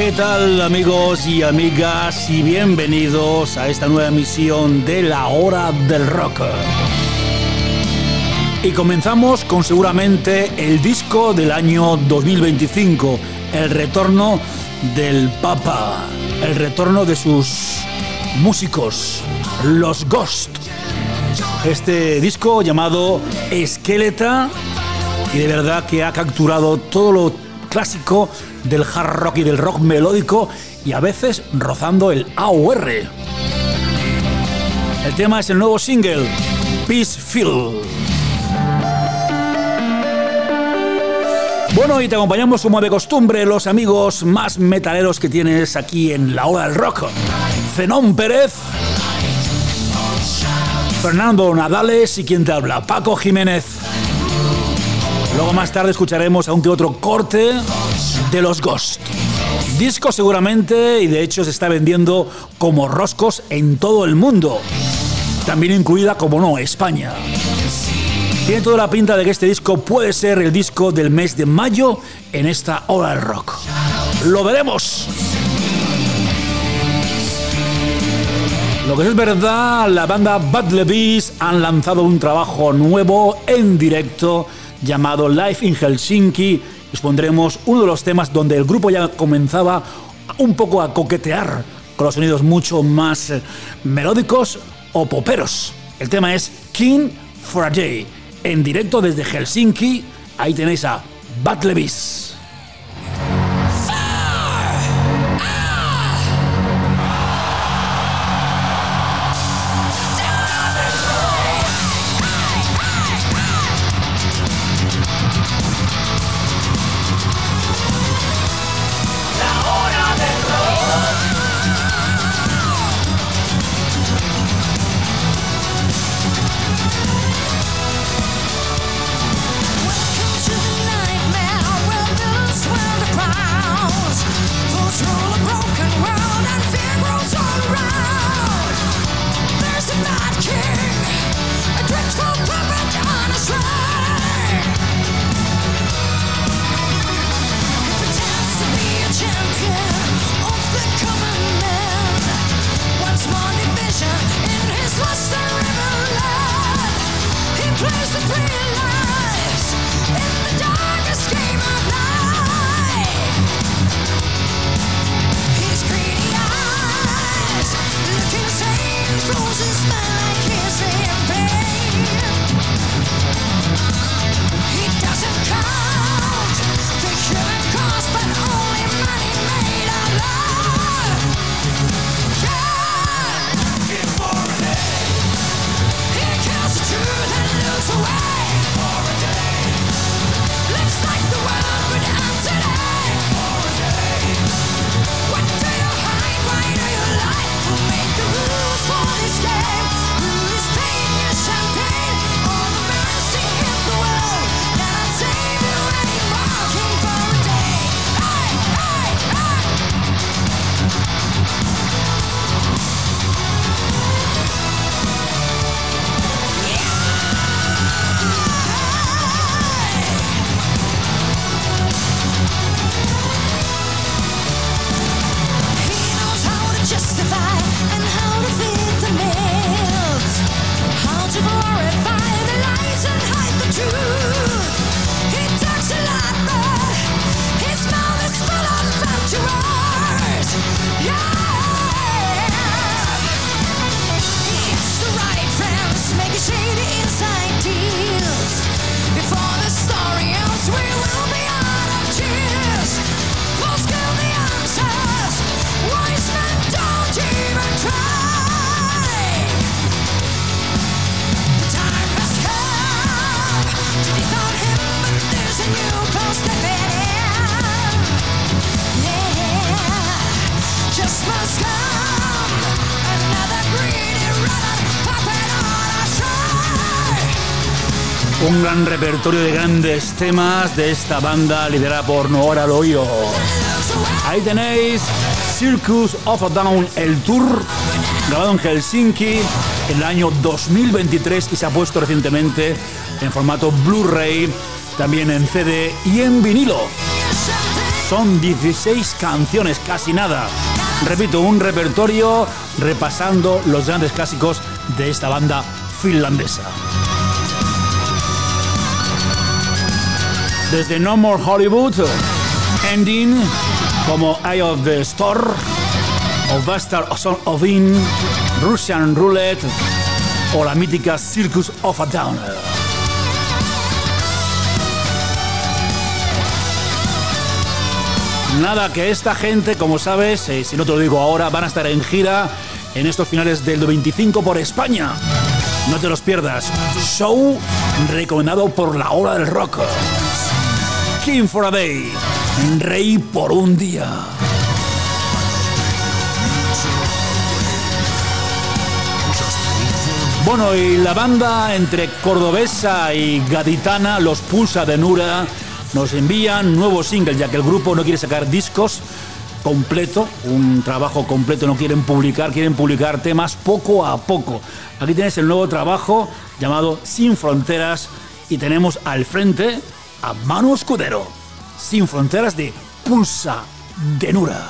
¿Qué tal, amigos y amigas? Y bienvenidos a esta nueva emisión de La Hora del Rock. Y comenzamos con seguramente el disco del año 2025, el retorno del Papa, el retorno de sus músicos, los Ghost. Este disco llamado Esqueleta, y de verdad que ha capturado todo lo clásico del hard rock y del rock melódico, y a veces rozando el AOR. El tema es el nuevo single, Peacefield. Bueno, y te acompañamos como de costumbre los amigos más metaleros que tienes aquí en La Hora del Rock. Zenón Pérez, Fernando Nadales y quien te habla, Paco Jiménez. Luego más tarde escucharemos aún que otro corte de los Ghost. Disco seguramente, y de hecho se está vendiendo como roscos en todo el mundo. También incluida, como no, España. Tiene toda la pinta de que este disco puede ser el disco del mes de mayo en esta Hora del Rock. ¡Lo veremos! Lo que es verdad, la banda Bad Levis han lanzado un trabajo nuevo en directo llamado Live in Helsinki. Os pondremos uno de los temas donde el grupo ya comenzaba un poco a coquetear con los sonidos mucho más melódicos o poperos. El tema es King for a Day. En directo desde Helsinki, ahí tenéis a Bad Levis. Un gran repertorio de grandes temas de esta banda liderada por Noora Loio. Ahí tenéis Circus of a Down, el tour grabado en Helsinki en el año 2023 y se ha puesto recientemente en formato Blu-ray, también en CD y en vinilo. Son 16 canciones, casi nada. Repito, un repertorio repasando los grandes clásicos de esta banda finlandesa. Desde No More Hollywood, Ending, como Eye of the Storm, o Bastard Son of In, Russian Roulette o la mítica Circus of a Downer. Nada, que esta gente, como sabes, si no te lo digo ahora, van a estar en gira en estos finales del 25 por España. No te los pierdas. Show recomendado por la hora del rock. King for a Day, Rey por un día. Bueno, y la banda entre cordobesa y gaditana, los Pulsa de Nura, nos envían nuevo single, ya que el grupo no quiere sacar discos completo, un trabajo completo, no quieren publicar temas poco a poco. Aquí tienes el nuevo trabajo llamado Sin Fronteras y tenemos al frente a Manu Escudero, Sin Fronteras de Pulsa de Nura.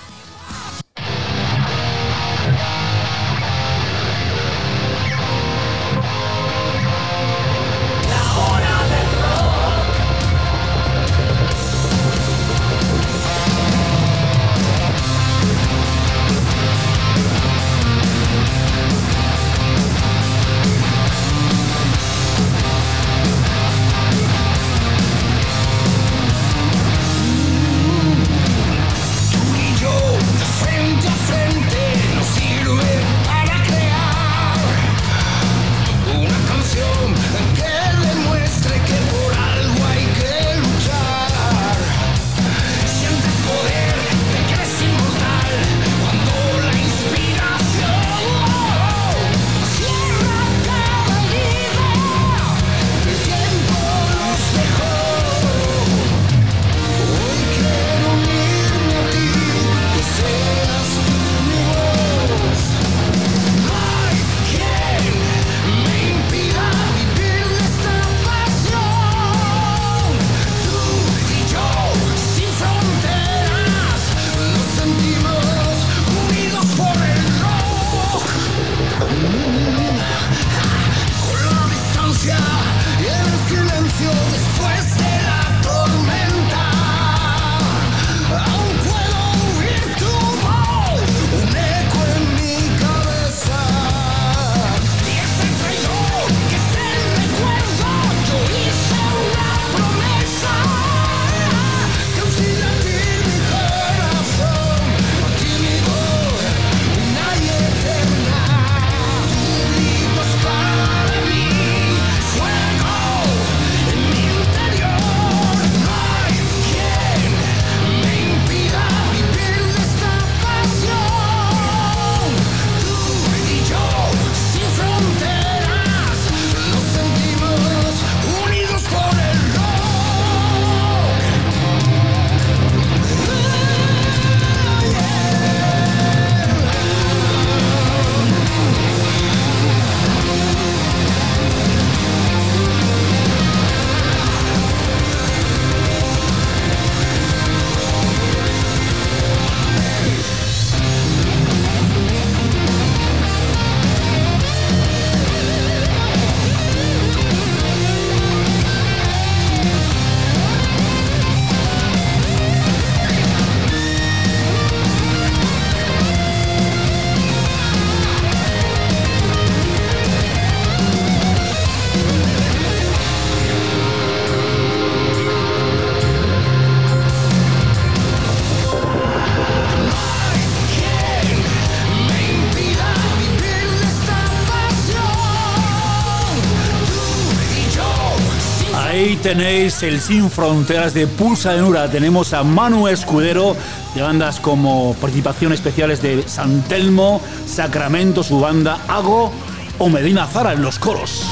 Ahí tenéis el Sin Fronteras de Pulsa de Nura. Tenemos a Manu Escudero, de bandas como participación especiales de San Telmo, Sacramento, su banda Hago, o Medina Zara en los coros.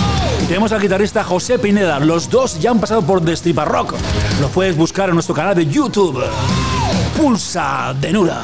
Y tenemos al guitarrista José Pineda. Los dos ya han pasado por Destripa Rock. Los puedes buscar en nuestro canal de YouTube. Pulsa de Nura.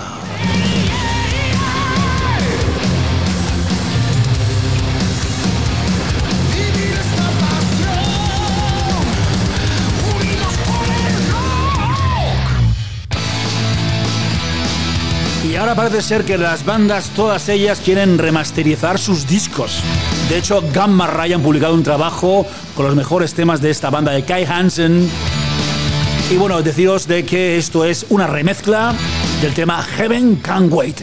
ahora parece ser que las bandas, todas ellas, quieren remasterizar sus discos. De hecho, Gamma Ray han publicado un trabajo con los mejores temas de esta banda de Kai Hansen. Y bueno, deciros de que esto es una remezcla del tema Heaven Can't Wait.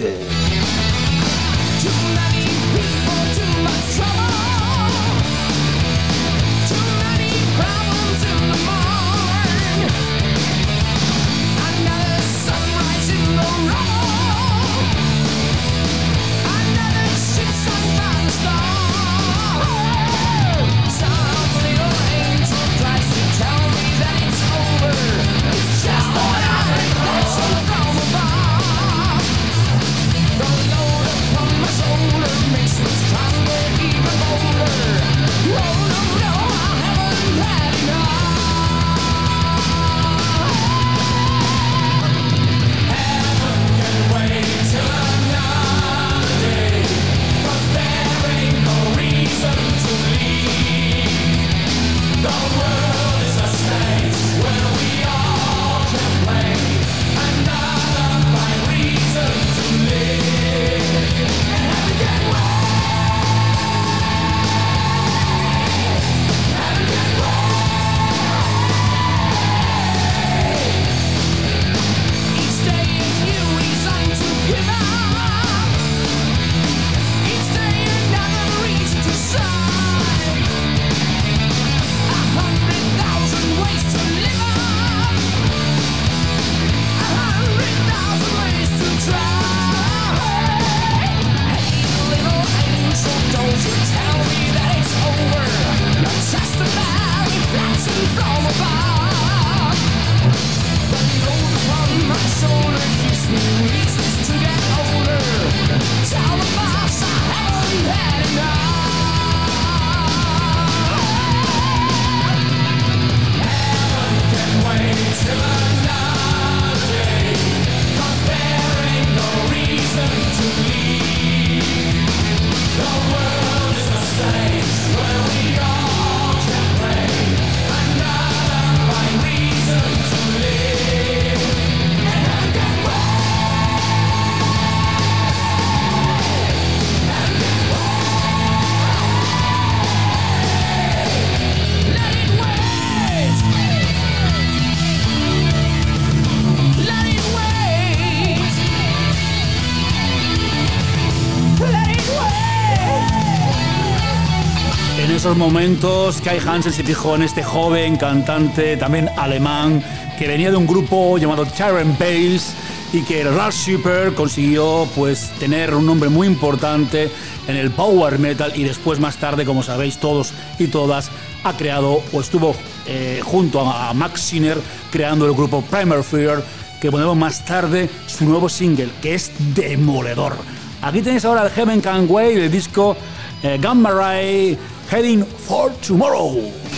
En esos momentos, Kai Hansen se fijó en este joven cantante, también alemán, que venía de un grupo llamado Tyrant Bass y que Ralf Schipper consiguió pues tener un nombre muy importante en el power metal y después más tarde, como sabéis todos y todas, ha creado o estuvo junto a Max Sinner creando el grupo Primal Fear, que ponemos más tarde su nuevo single, que es demoledor. Aquí tenéis ahora el Heaven Can't Wait del disco Gamma Ray Heading for Tomorrow.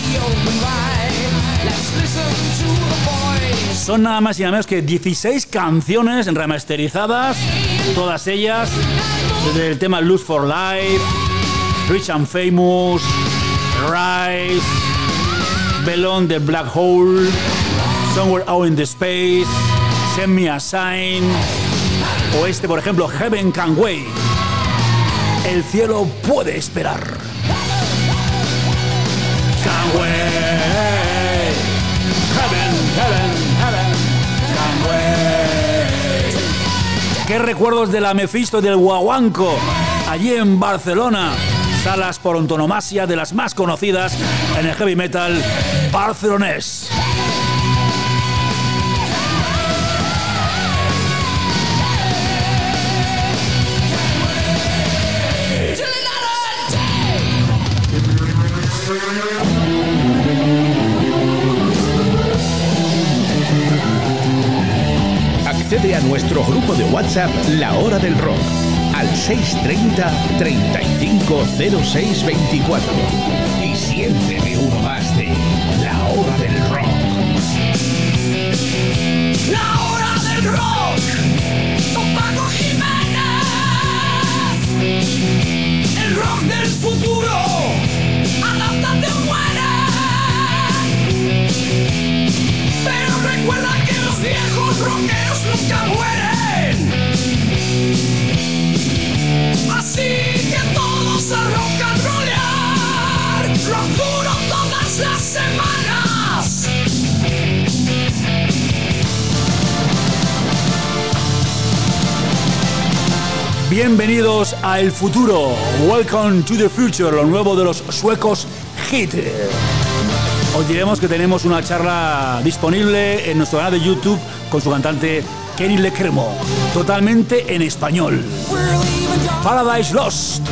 Son nada más y nada menos que 16 canciones remasterizadas, todas ellas, desde el tema Lose for Life, Rich and Famous, Rise, Beyond the Black Hole, Somewhere Out in the Space, Send Me a Sign, o este, por ejemplo, Heaven Can't Wait. El cielo puede esperar. Can't wait. Heaven, heaven, heaven. Can't wait. Qué recuerdos de la Mephisto y del Guaguanco, allí en Barcelona. Salas por antonomasia de las más conocidas en el heavy metal barcelonés. Accede a nuestro grupo de WhatsApp La Hora del Rock al 630 350624 y siéntete uno más de La Hora del Rock. La Hora del Rock con Paco Jiménez. El rock del futuro, adáptate o muere. Pero recuerda que los viejos rockeros nunca mueren. Bienvenidos a El Futuro. Welcome to the Future, lo nuevo de los suecos Hit. Os diremos que tenemos una charla disponible en nuestro canal de YouTube con su cantante Kenny Lecremo, totalmente en español. Paradise Lost.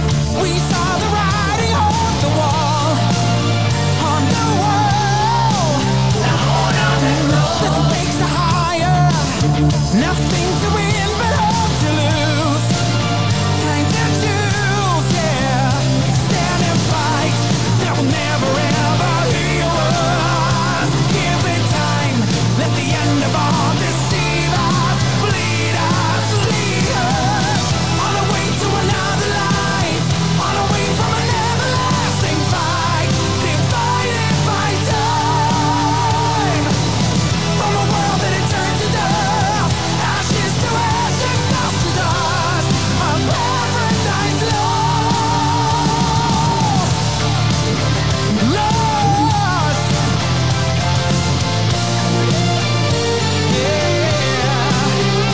Nothing to win but all to lose. Kind of choose, yeah. Stand and fight. That will never ever heal us. Give it time. Let the end of all deceive us. Bleed us, lead us. On the way to another life. On the way from an everlasting fight. Divided by time. From a world that had turned to dust. Ashes to ashes, dust to dust. A paradise lost. Lost. Yeah.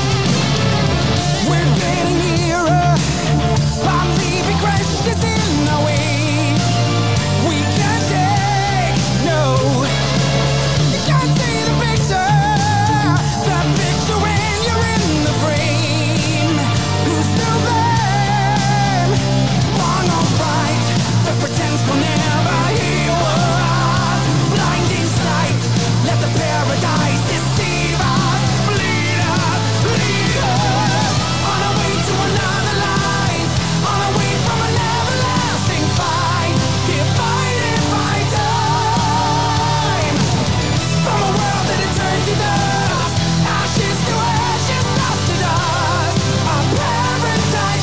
We're getting nearer. By leaving crashes in our way. We can't take no. You can't see the picture. That picture when you're in the frame. Who's to blame? Wrong or right? The pretense will never heal us. Blinding sight. Let the paradise deceive us. Bleed us, lead us. On our way to another life. On our way from an everlasting fight. Divided by time. From a world that had turned to dust. Ashes to ashes, dust to dust. A paradise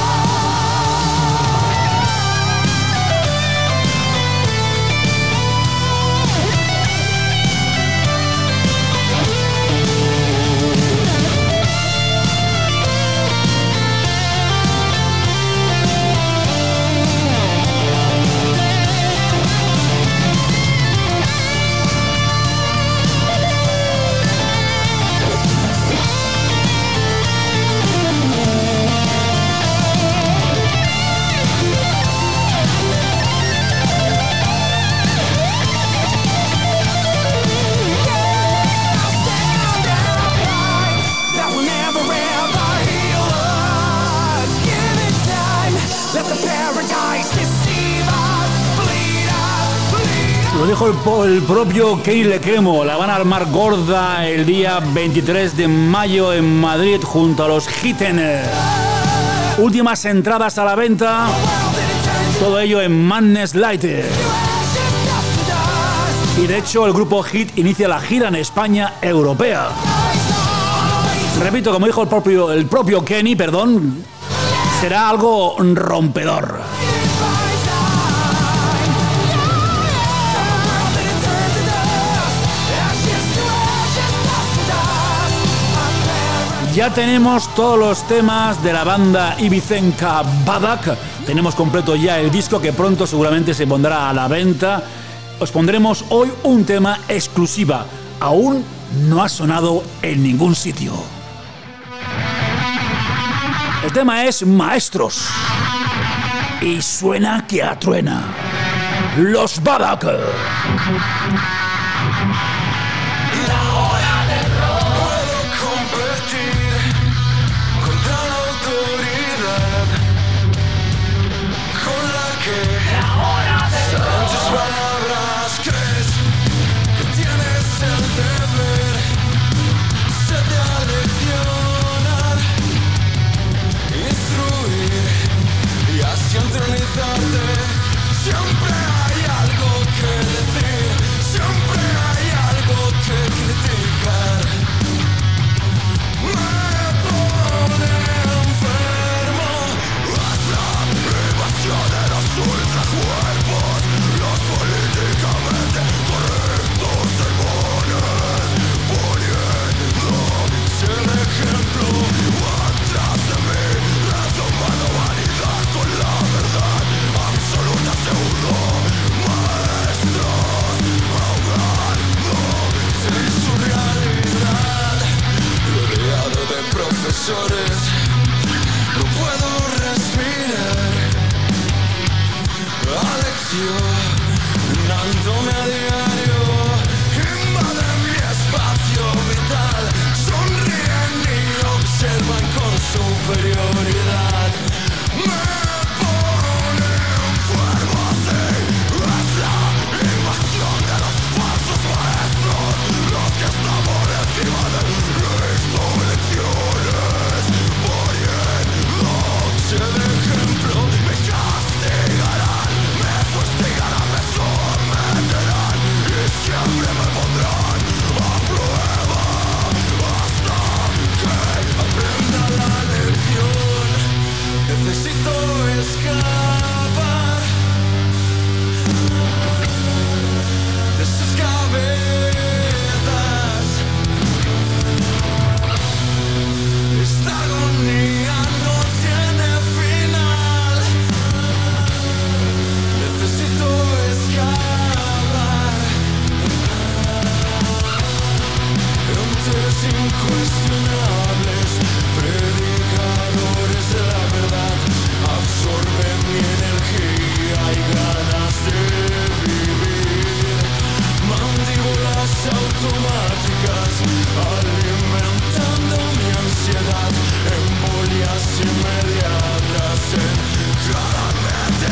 Lo dijo el propio Kenny Lecremo. La van a armar gorda el día 23 de mayo en Madrid junto a los Hitten. Últimas entradas a la venta. Todo ello en Madness Light. Y de hecho el grupo Hit inicia la gira en España europea. Repito, como dijo el propio Kenny, será algo rompedor. Ya tenemos todos los temas de la banda ibicenca Badak. Tenemos completo ya el disco que pronto seguramente se pondrá a la venta. Os pondremos hoy un tema exclusiva. Aún no ha sonado en ningún sitio. El tema es Maestros. Y suena que atruena. Los Badak. Siempre hay algo que decir, siempre silencio, dándome a diario, invade mi espacio vital, sonríen y observan con superioridad. Me pone enfermo así, es la invasión de los falsos maestros, los que están por encima de mis conexiones. Voy en noche de ejemplo, me castigarán, me fustigarán, me someterán y siempre me pondrán a prueba hasta que aprenda la lección. Necesito escapar de sus cabezas. Esta agonía no tiene final. Necesito escapar entes incuestionables, predicadores de la verdad, absorben mi energía y ganas de vivir. Mandíbulas automáticas alimentando mi ansiedad, embolias inmediatas en cada mente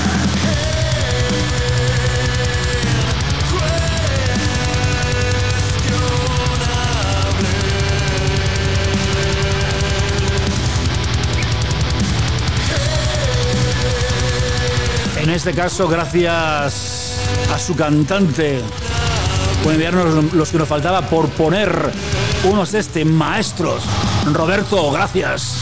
En este caso, gracias a su cantante, por enviarnos los que nos faltaba por poner unos maestros. Roberto, gracias.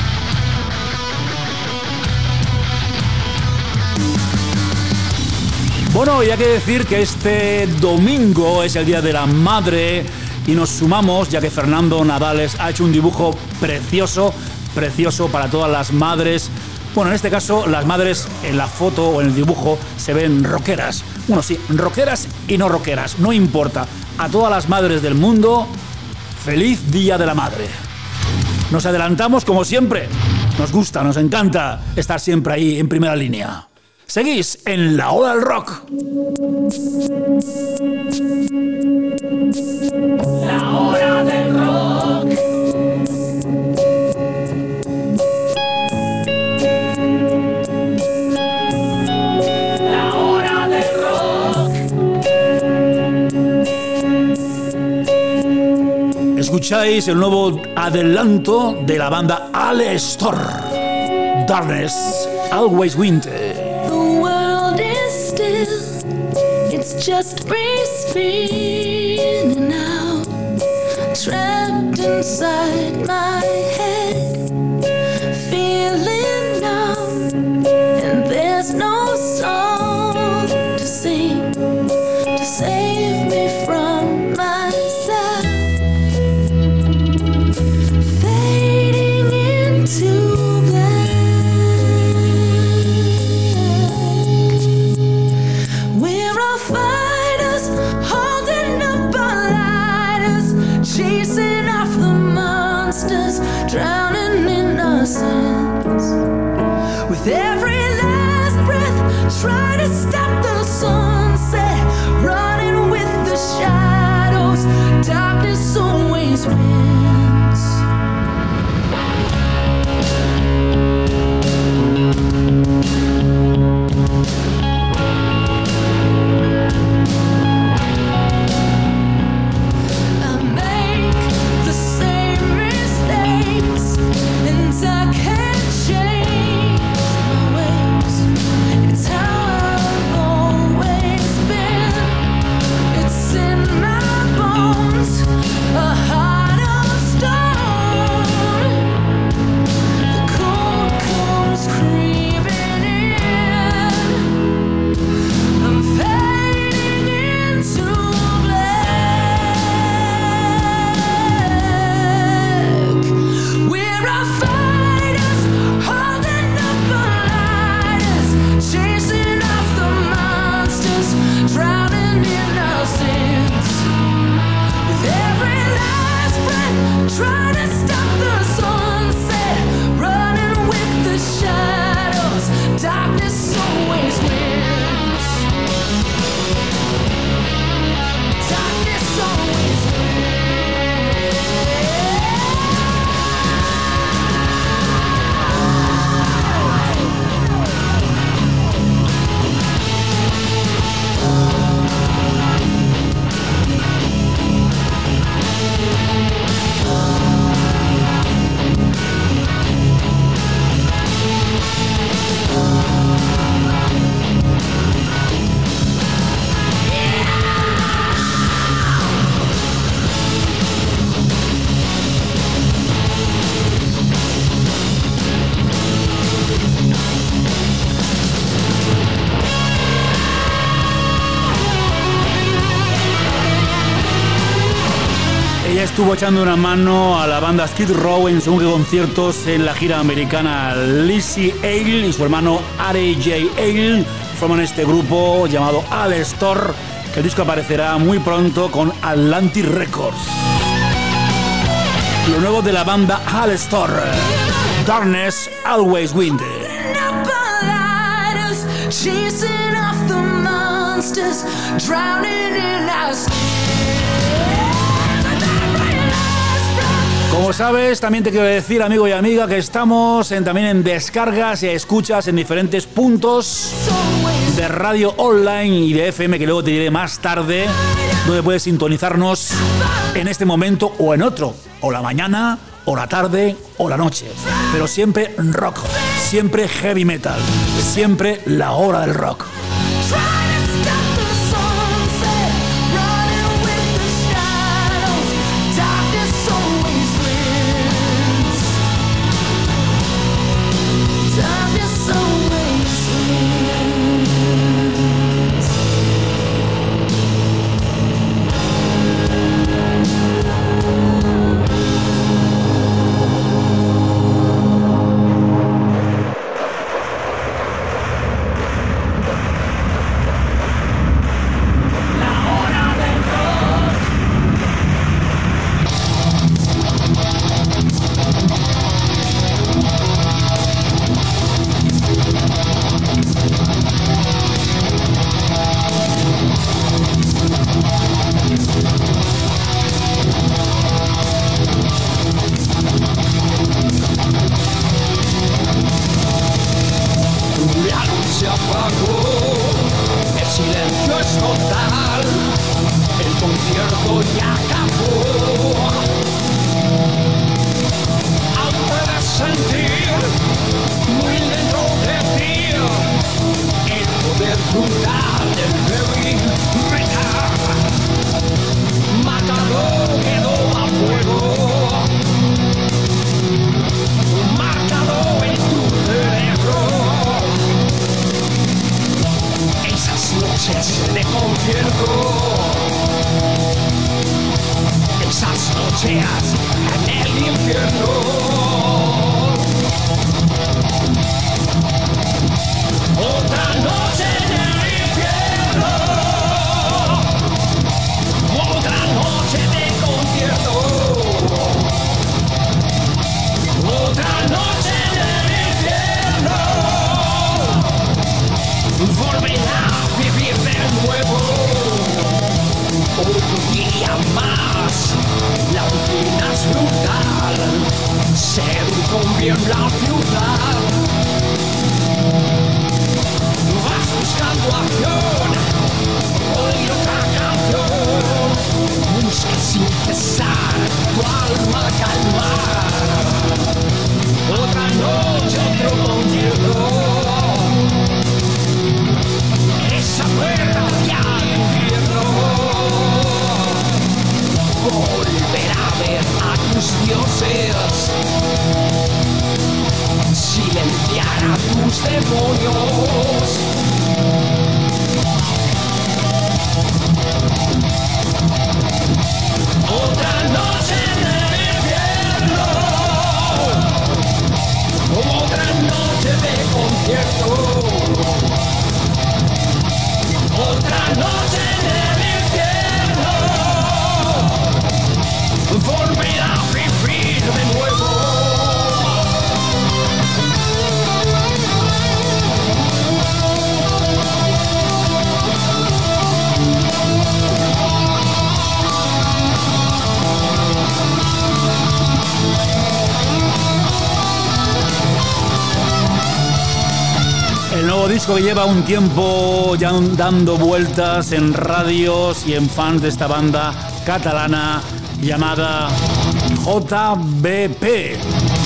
Bueno, y hay que decir que este domingo es el Día de la Madre y nos sumamos, ya que Fernando Nadales ha hecho un dibujo precioso, precioso para todas las madres. Bueno, en este caso, las madres en la foto o en el dibujo se ven rockeras. Bueno, sí, rockeras y no rockeras, no importa. A todas las madres del mundo, feliz Día de la Madre. Nos adelantamos como siempre. Nos gusta, nos encanta estar siempre ahí en primera línea. Seguís en La Hora del Rock. La Hora del Rock. La Hora del Rock. Escucháis el nuevo adelanto de la banda Alestor. Darkness Always Wins. It's just spinning out, trapped inside my head, feeling numb, and there's no song to sing to save me from myself, fading into drowning innocence. With every last breath, try to stop the sunset, running with the shadows. Darkness always wins. A heart of estuvo echando una mano a la banda Skid Row en según qué conciertos en la gira americana. Lizzie Ale y su hermano R.J. Ale forman este grupo llamado Alestor, que el disco aparecerá muy pronto con Atlantic Records. Lo nuevo de la banda Alestor, Darkness Always Wins. Chasing off the monsters, drowning in our Como sabes, también te quiero decir, amigo y amiga, que estamos también en descargas y escuchas en diferentes puntos de radio online y de FM, que luego te diré más tarde, donde puedes sintonizarnos en este momento o en otro, o la mañana, o la tarde, o la noche. Pero siempre rock, siempre heavy metal, siempre la hora del rock. Que lleva un tiempo ya dando vueltas en radios y en fans de esta banda catalana llamada JBP.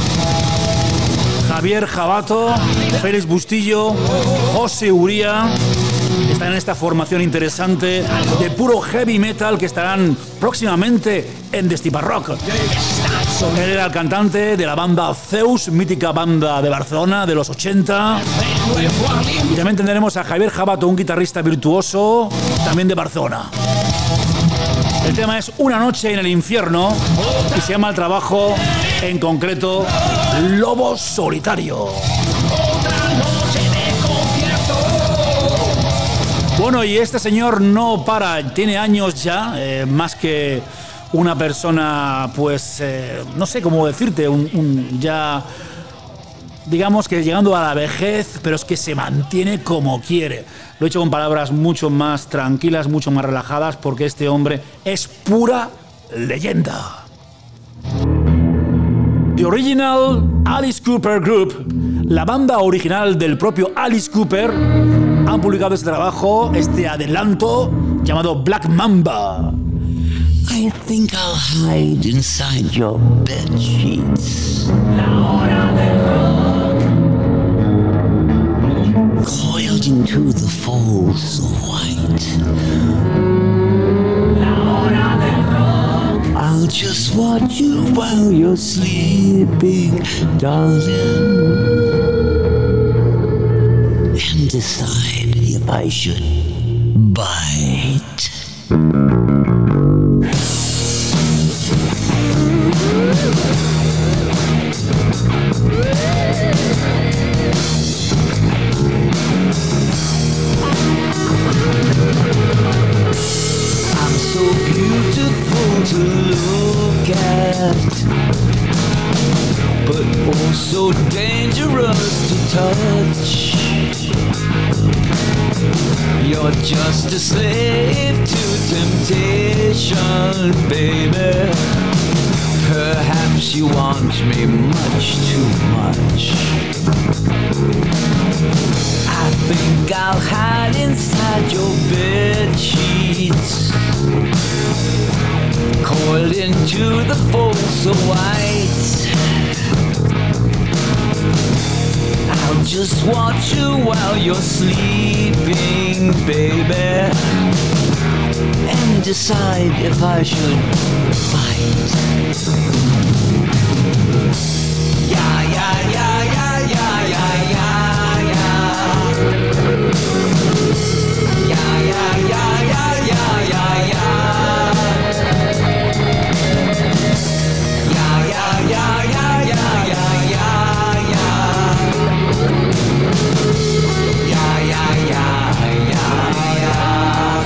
Javier Jabato, Félix Bustillo, José Uría están en esta formación interesante de puro heavy metal que estarán próximamente en Destipa Rock. Él era el cantante de la banda Zeus, mítica banda de Barcelona de los 80. Y también tendremos a Javier Jabato, un guitarrista virtuoso, también de Barcelona. El tema es Una noche en el infierno y se llama el trabajo, en concreto, Lobo Solitario. Bueno, y este señor no para, tiene años ya, más que una persona, pues, no sé cómo decirte, ya, digamos que llegando a la vejez, pero es que se mantiene como quiere. Lo he hecho con palabras mucho más tranquilas, mucho más relajadas, porque este hombre es pura leyenda. The Original Alice Cooper Group, la banda original del propio Alice Cooper, han publicado este trabajo, este adelanto, llamado Black Mamba. I think I'll hide inside your bed sheets. Coiled into the folds of white. I'll just watch you while you're sleeping, darling, and decide if I should bite. I'm so beautiful to look at, but also dangerous to touch. You're just a slave to temptation, baby. Perhaps you want me much too much. I think I'll hide inside your bed sheets, coiled into the folds of white. I'll just watch you while you're sleeping, baby, and decide if I should bite. Yeah, yeah, yeah, yeah, yeah, yeah, yeah, yeah. Yeah, yeah, yeah, yeah, yeah, yeah, yeah. Yeah, yeah, yeah, yeah, yeah, yeah, yeah, yeah. Yeah, yeah, yeah, yeah,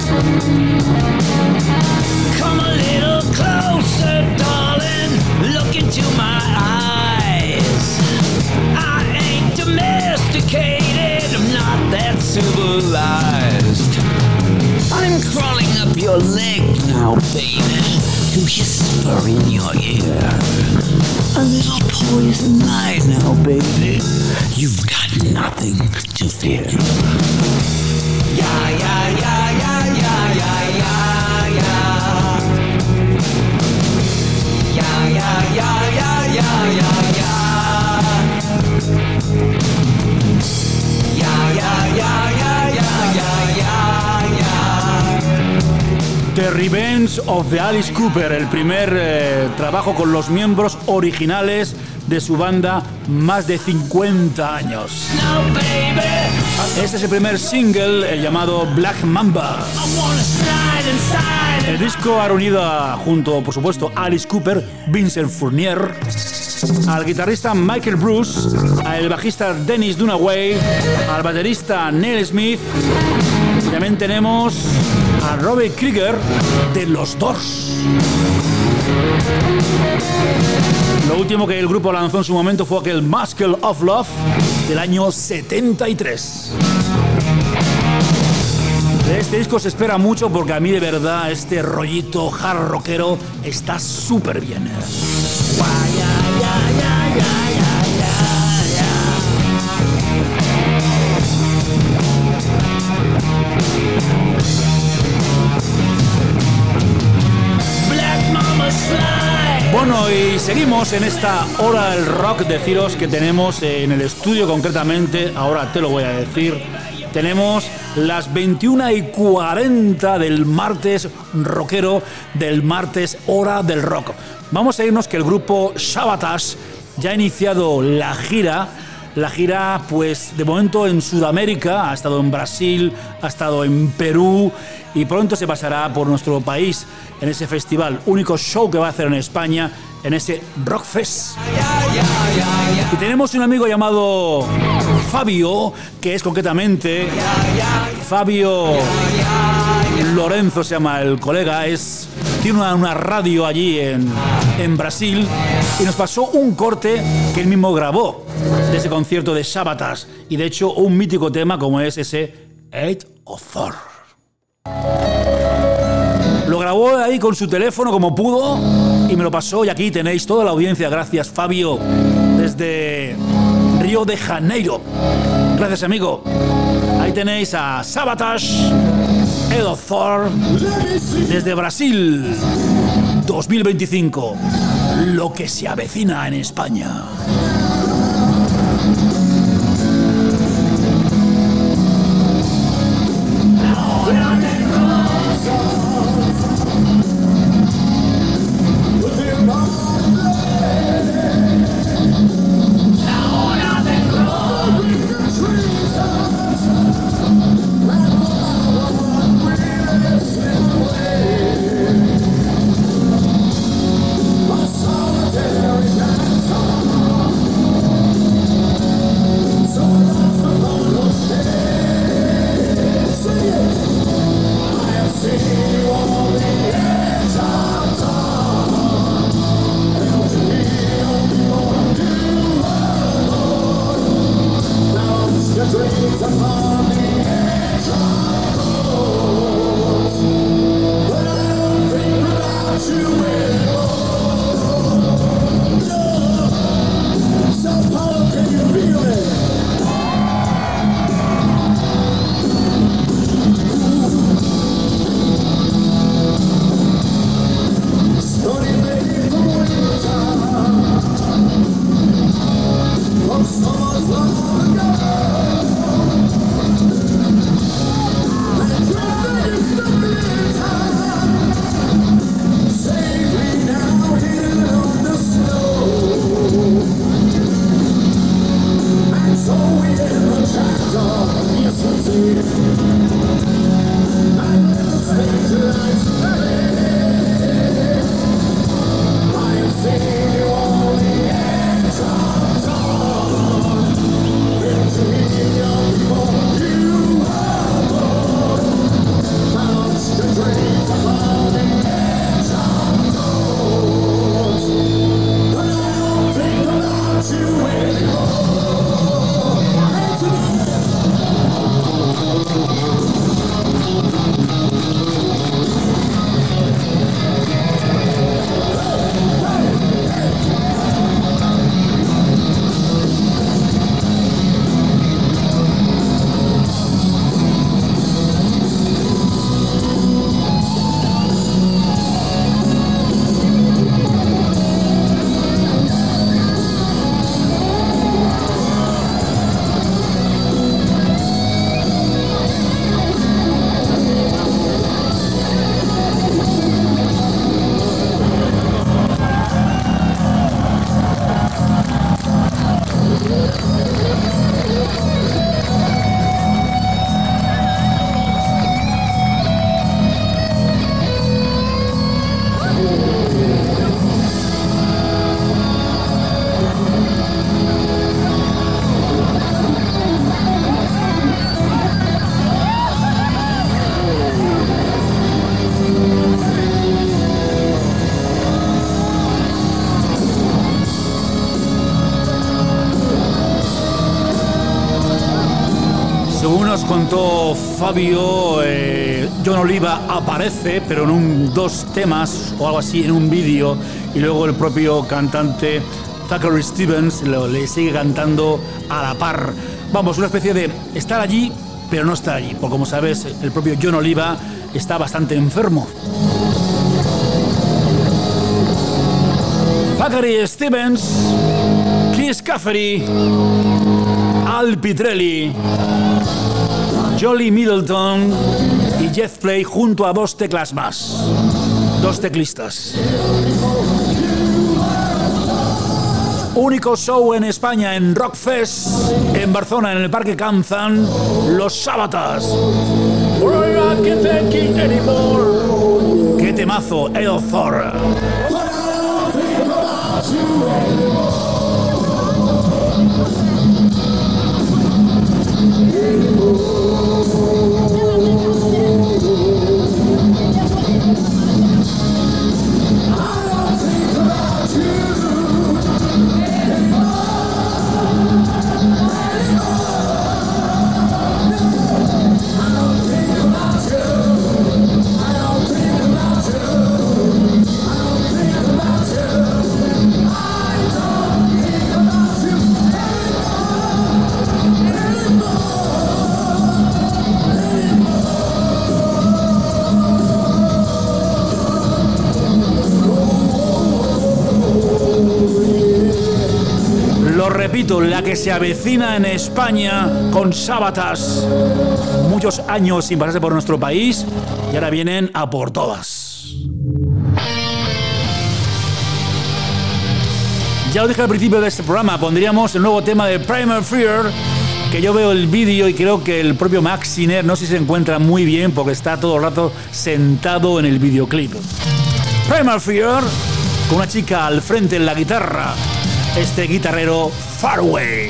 yeah. Come a little closer, darling. Look into my eyes. I ain't domesticated. I'm not that civilized. I'm crawling up your leg now, baby, to whisper in your ear. A little poison lie now, baby. You've got nothing to fear. Yeah, yeah, yeah, yeah, yeah, yeah, yeah, yeah. Yeah, yeah, yeah, yeah, yeah, yeah, yeah. Yeah, yeah, yeah, yeah, yeah, yeah, yeah, yeah. The Revenge of the Alice Cooper, el primer trabajo con los miembros originales de su banda, más de 50 años. Now, baby, Este es el primer single, el llamado Black Mamba. I wanna slide inside. El disco ha reunido junto, por supuesto, a Alice Cooper, Vincent Fournier, al guitarrista Michael Bruce, al bajista Dennis Dunaway, al baterista Neil Smith, y también tenemos a Robbie Krieger de Los Doors. Lo último que el grupo lanzó en su momento fue aquel Muscle of Love del año 73. De este disco se espera mucho porque a mí de verdad este rollito hard rockero está súper bien. Bueno, y seguimos en esta hora del rock. Deciros que tenemos en el estudio concretamente, ahora te lo voy a decir, tenemos las 21:40 del martes rockero, del martes hora del rock. Vamos a irnos que el grupo Sabotage ya ha iniciado la gira La gira, pues de momento en Sudamérica, ha estado en Brasil, ha estado en Perú y pronto se pasará por nuestro país en ese festival, único show que va a hacer en España, en ese Rockfest. Y tenemos un amigo llamado Fabio, que es concretamente Fabio Lorenzo, se llama el colega, tiene una radio allí en Brasil y nos pasó un corte que él mismo grabó de ese concierto de Sabatas y de hecho un mítico tema como es ese Eight of Thor. Lo grabó ahí con su teléfono como pudo y me lo pasó y aquí tenéis toda la audiencia. Gracias, Fabio, desde Río de Janeiro. Gracias, amigo. Ahí tenéis a Sabatas, Eight of Thor, desde Brasil, 2025. Lo que se avecina en España. Contó Fabio, Jon Oliva aparece, pero en dos temas o algo así, en un vídeo, y luego el propio cantante Zachary Stevens le sigue cantando a la par. Vamos, una especie de estar allí, pero no estar allí, porque como sabes, el propio Jon Oliva está bastante enfermo. Zachary Stevens, Chris Caffery, Al Pitrelli, Jolie Middleton y Jeff Play junto a dos teclas más. Dos teclistas. Único show en España en Rockfest, en Barcelona, en el Parque Canzán, Los Sábatas. ¡Qué temazo, El Thor! Repito, la que se avecina en España con Sábatas. Muchos años sin pasarse por nuestro país y ahora vienen a por todas. Ya lo dije al principio de este programa, pondríamos el nuevo tema de Primal Fear, que yo veo el vídeo y creo que el propio Max Sinner no sé si se encuentra muy bien porque está todo el rato sentado en el videoclip. Primal Fear, con una chica al frente en la guitarra, este guitarrero Far Away.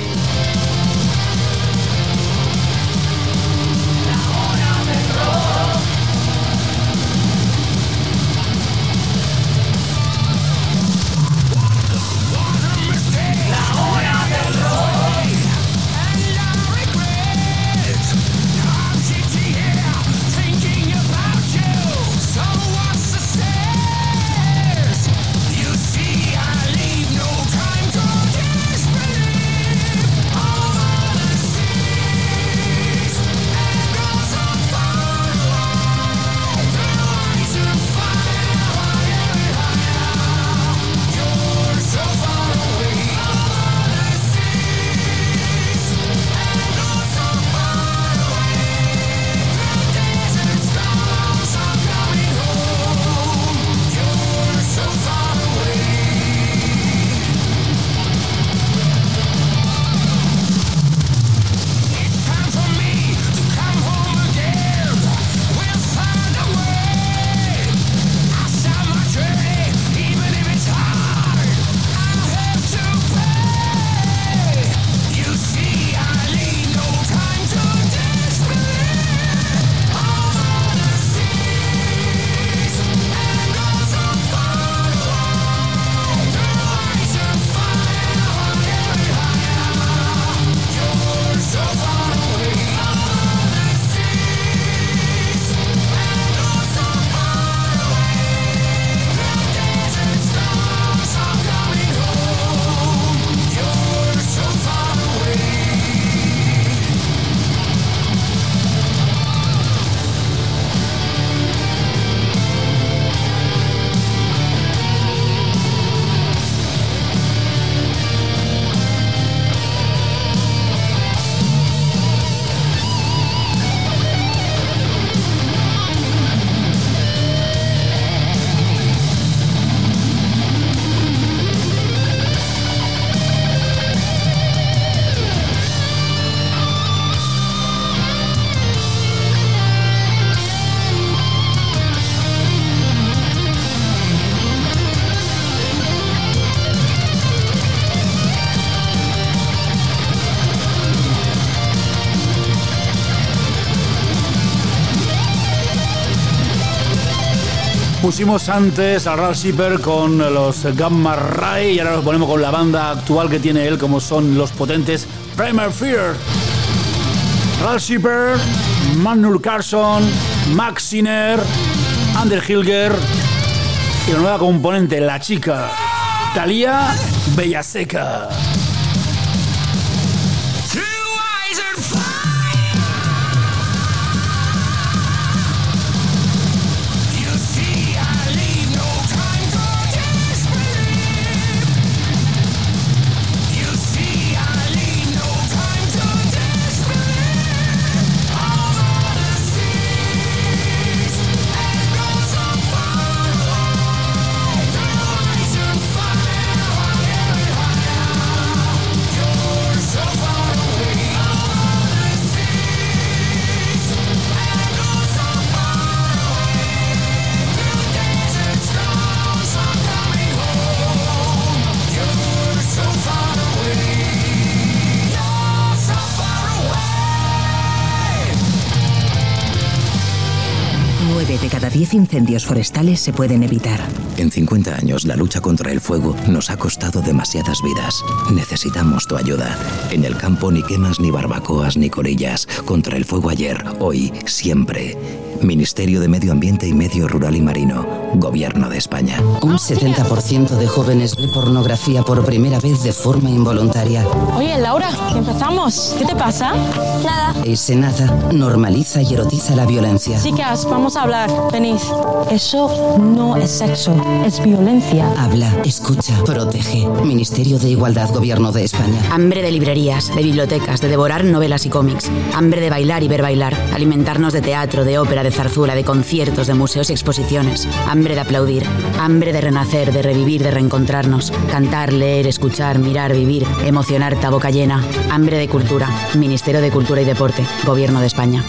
Pusimos antes a Ralph Shipper con los Gamma Ray y ahora nos ponemos con la banda actual que tiene él, como son los potentes Primal Fear. Ralph Shipper, Magnus Carlson, Max Sinner, Ander Hilger y la nueva componente, la chica Thalia Bellaseca. Fire. 9 de cada 10 incendios forestales se pueden evitar. En 50 años, la lucha contra el fuego nos ha costado demasiadas vidas. Necesitamos tu ayuda. En el campo ni quemas, ni barbacoas, ni colillas. Contra el fuego ayer, hoy, siempre. Ministerio de Medio Ambiente y Medio Rural y Marino. Gobierno de España. Un 70% de jóvenes ve pornografía por primera vez de forma involuntaria. Oye, Laura, ¿que empezamos? ¿Qué te pasa? Nada. Ese nada normaliza y erotiza la violencia. Chicas, vamos a hablar. Venid. Eso no es sexo, es violencia. Habla, escucha, protege. Ministerio de Igualdad, Gobierno de España. Hambre de librerías, de bibliotecas, de devorar novelas y cómics. Hambre de bailar y ver bailar. Alimentarnos de teatro, de ópera, de zarzuela, de conciertos, de museos y exposiciones. Hambre de aplaudir. Hambre de renacer, de revivir, de reencontrarnos. Cantar, leer, escuchar, mirar, vivir. Emocionarte a boca llena. Hambre de cultura. Ministerio de Cultura y Deporte. Gobierno de España.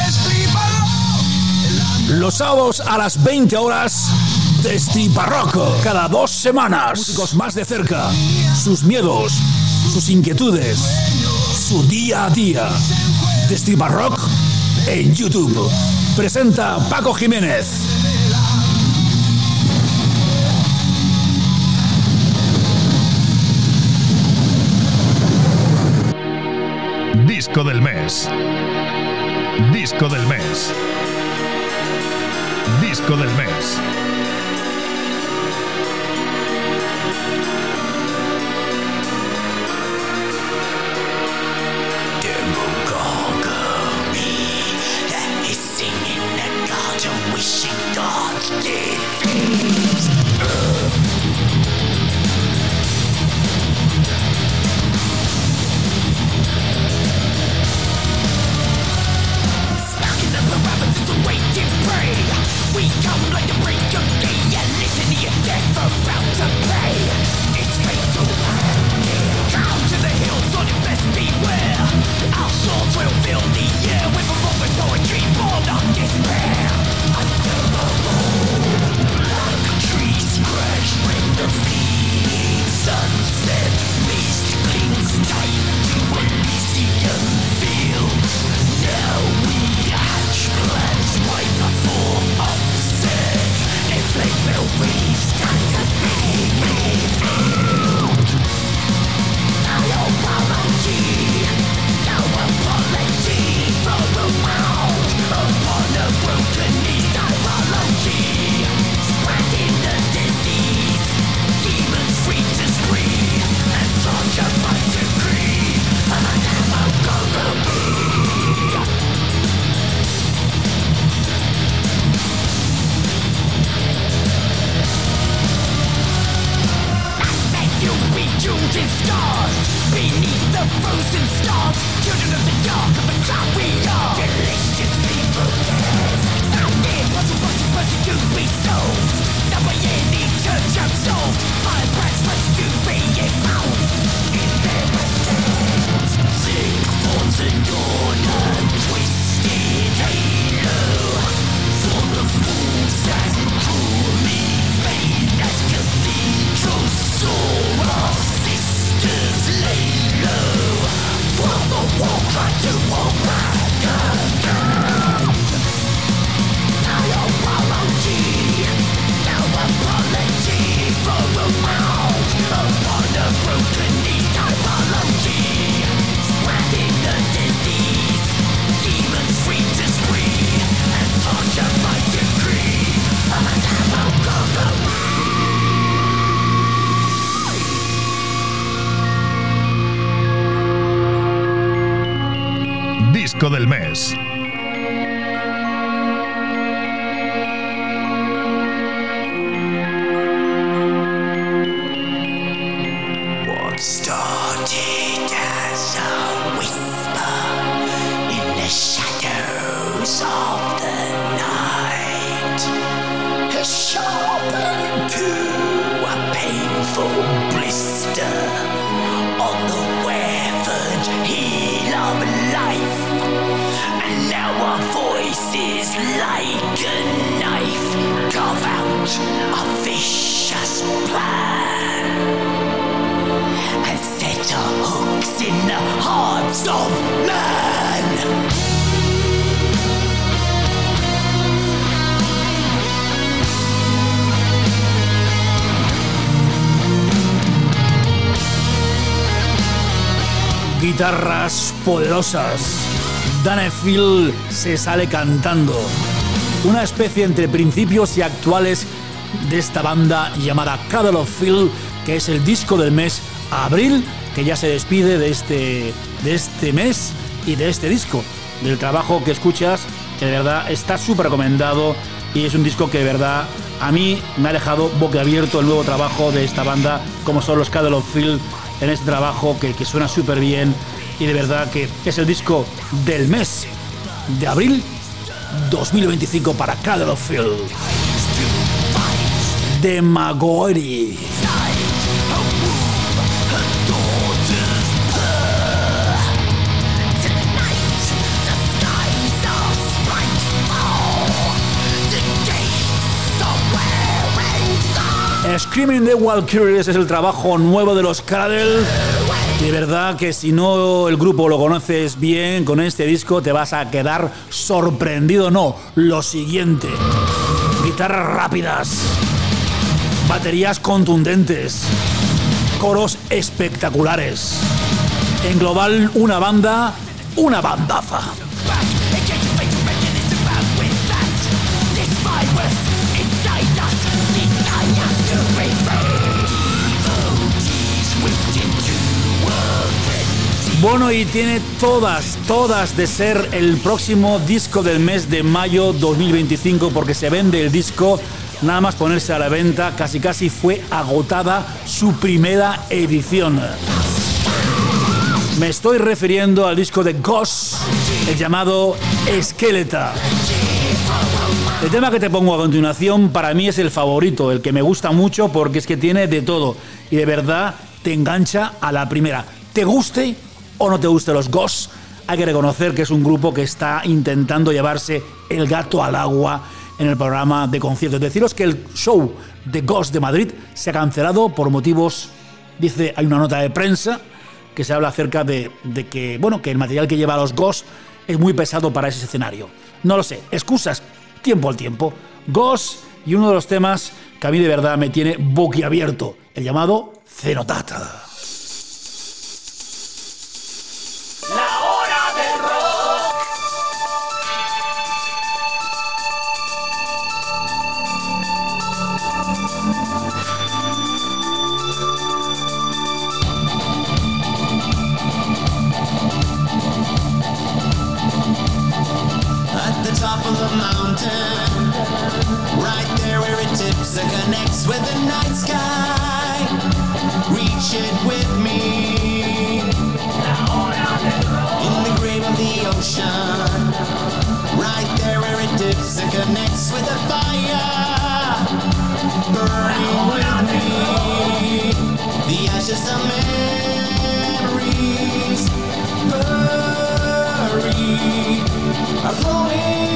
Los sábados a las 20 horas, Destriparrock. Cada 2 semanas. Músicos más de cerca. Sus miedos, sus inquietudes, su día a día. Destriparrock en YouTube. Presenta Paco Jiménez. Disco del mes. Disco del mes. Disco del mes. Disco del mes. What started as a whisper in the shadows of the night has sharpened to a painful blister on the weathered heel of life. And now our voices like a knife carve out a vicious plan and set our hooks in the hearts of man. guitarras poderosas. Dane Phil se sale cantando. Una especie entre principios y actuales de esta banda llamada Cradle of Filth, que es el disco del mes abril, que ya se despide de este mes y de este disco, del trabajo que escuchas, que de verdad está súper recomendado y es un disco que de verdad a mí me ha dejado boquiabierto el nuevo trabajo de esta banda, como son los Cradle of Filth, en este trabajo que suena súper bien y de verdad que es el disco del mes de abril 2025 para Cradle of Filth de Magoiri. Screaming the Valkyries es el trabajo nuevo de los Cradle. De verdad que si no el grupo lo conoces bien, con este disco te vas a quedar sorprendido. No, lo siguiente: guitarras rápidas, baterías contundentes, coros espectaculares. En global, una bandaza. Bueno, y tiene todas de ser el próximo disco del mes de mayo 2025, porque se vende el disco, nada más ponerse a la venta, casi fue agotada su primera edición. Me estoy refiriendo al disco de Ghost, el llamado Esqueleta. El tema que te pongo a continuación para mí es el favorito, el que me gusta mucho porque es que tiene de todo y de verdad te engancha a la primera. ¿Te guste o no te guste los Ghost? Hay que reconocer que es un grupo que está intentando llevarse el gato al agua en el programa de conciertos. Deciros que el show de Ghost de Madrid se ha cancelado por motivos, dice, hay una nota de prensa que se habla acerca de que, bueno, que el material que lleva los Ghost es muy pesado para ese escenario. No lo sé, excusas, tiempo al tiempo. Ghost y uno de los temas que a mí de verdad me tiene boquiabierto, el llamado Cenotatra. That connects with the night sky. Reach it with me. In the grave of the ocean. Right there where it dips and connects with the fire. Burning with me. The ashes of memories buried are flowing.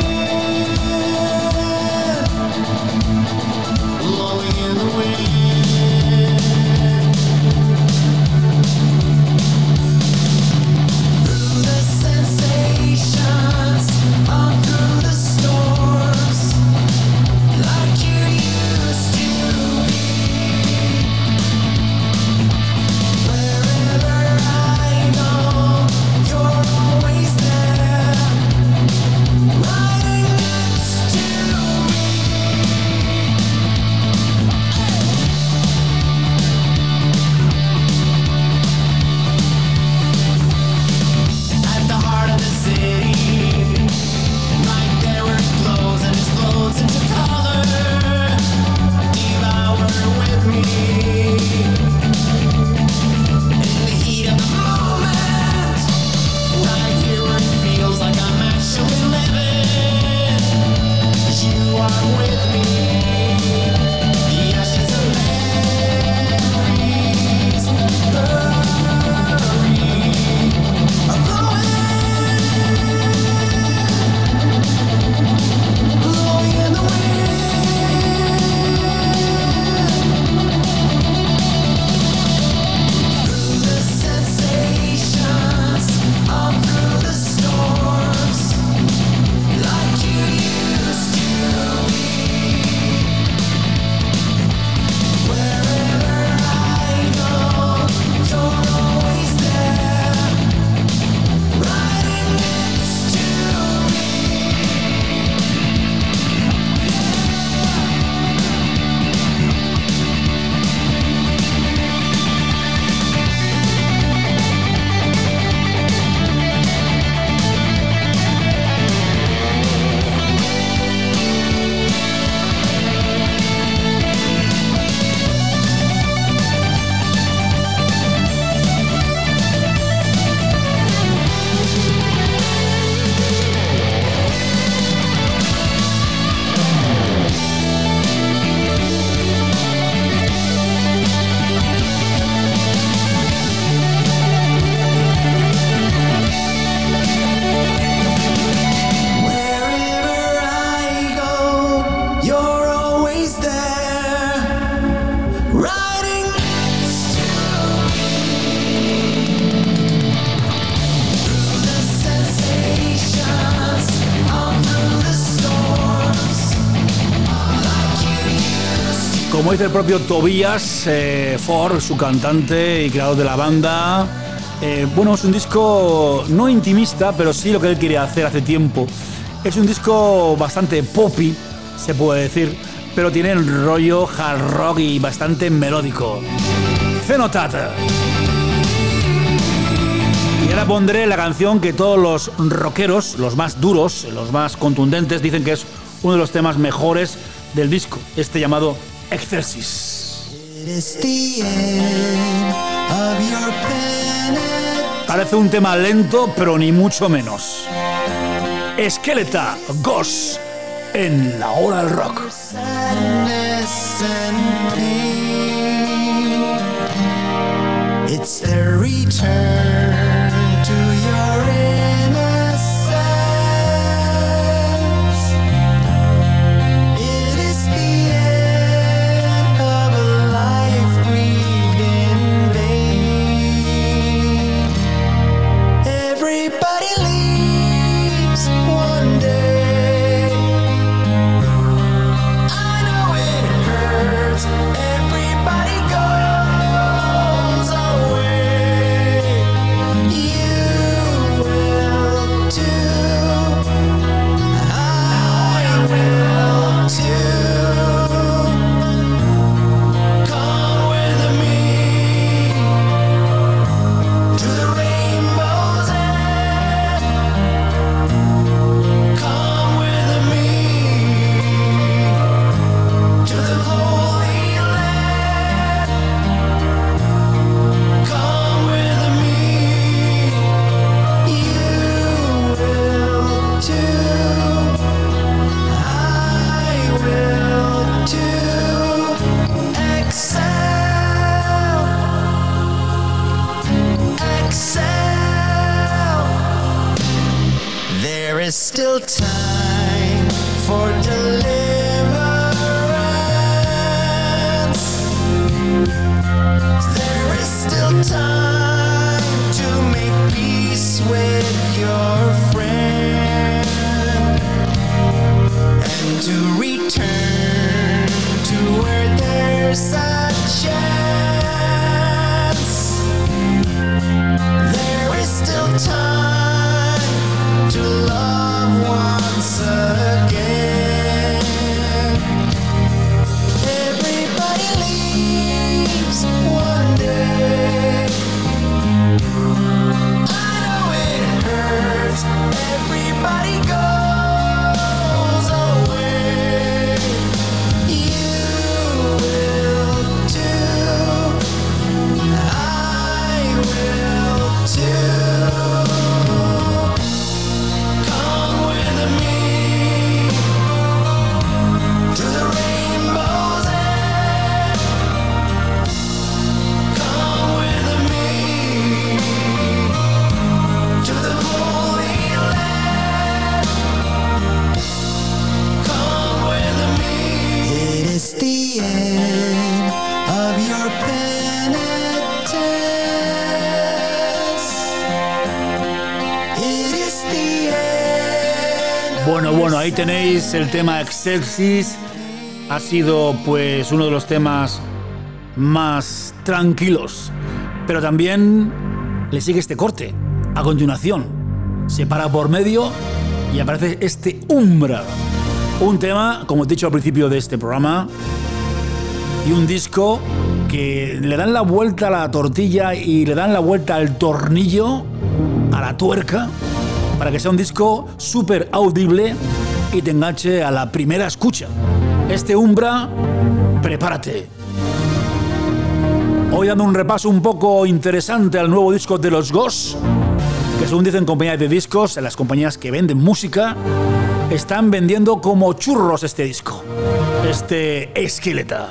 Como dice el propio Tobias Forge, su cantante y creador de la banda, bueno, es un disco no intimista, pero sí lo que él quería hacer hace tiempo. Es un disco bastante poppy, se puede decir, pero tiene el rollo hard rock y bastante melódico. Cenotata. Y ahora pondré la canción que todos los rockeros, los más duros, los más contundentes, dicen que es uno de los temas mejores del disco, este llamado Excelsis. Parece un tema lento, pero ni mucho menos. Esqueleta, Ghost, en la hora del rock. It's the return to your innocence. It is the end of a life breathed in vain. Everybody leaves one day. I know it hurts. Everybody goes away. You will too. I will too. Come with me to the rainbow's end. Come with me to the Holy Land. Come with me, you will too. I will too. Excel, excel. There is still time for deliverance. There is still time to make peace with your friend and to return to where there's a chance. There is still time to love once again. Everybody leaves one day. I know it hurts. Everybody goes away. You will too. I will too. Come with me to the rainbow's end. Come with me to the Holy Land. Come with me. It is the end of your penitence. It is the end. Bueno, ahí tenéis el tema Excelsis. Ha sido pues uno de los temas más tranquilos, pero también le sigue este corte. A continuación, se para por medio y aparece este Umbra. Un tema, como he dicho al principio de este programa, y un disco que le dan la vuelta a la tortilla y le dan la vuelta al tornillo, a la tuerca, para que sea un disco súper audible y te enganche a la primera escucha. Este Umbra, prepárate. Hoy dando un repaso un poco interesante al nuevo disco de los Ghost, que según dicen compañías de discos, en las compañías que venden música, están vendiendo como churros este disco, este Esqueleta.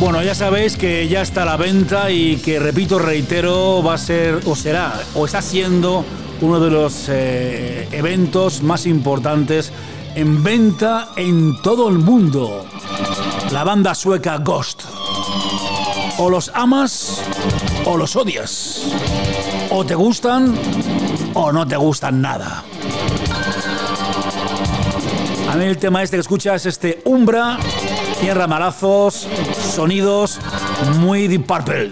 Bueno, ya sabéis que ya está a la venta y que, repito, reitero, va a ser o será o está siendo uno de los eventos más importantes en venta en todo el mundo. La banda sueca Ghost. O los amas o los odias. O te gustan o no te gustan nada. A mí el tema este que escuchas es este Umbra. Tiene ramalazos, sonidos muy Deep Purple.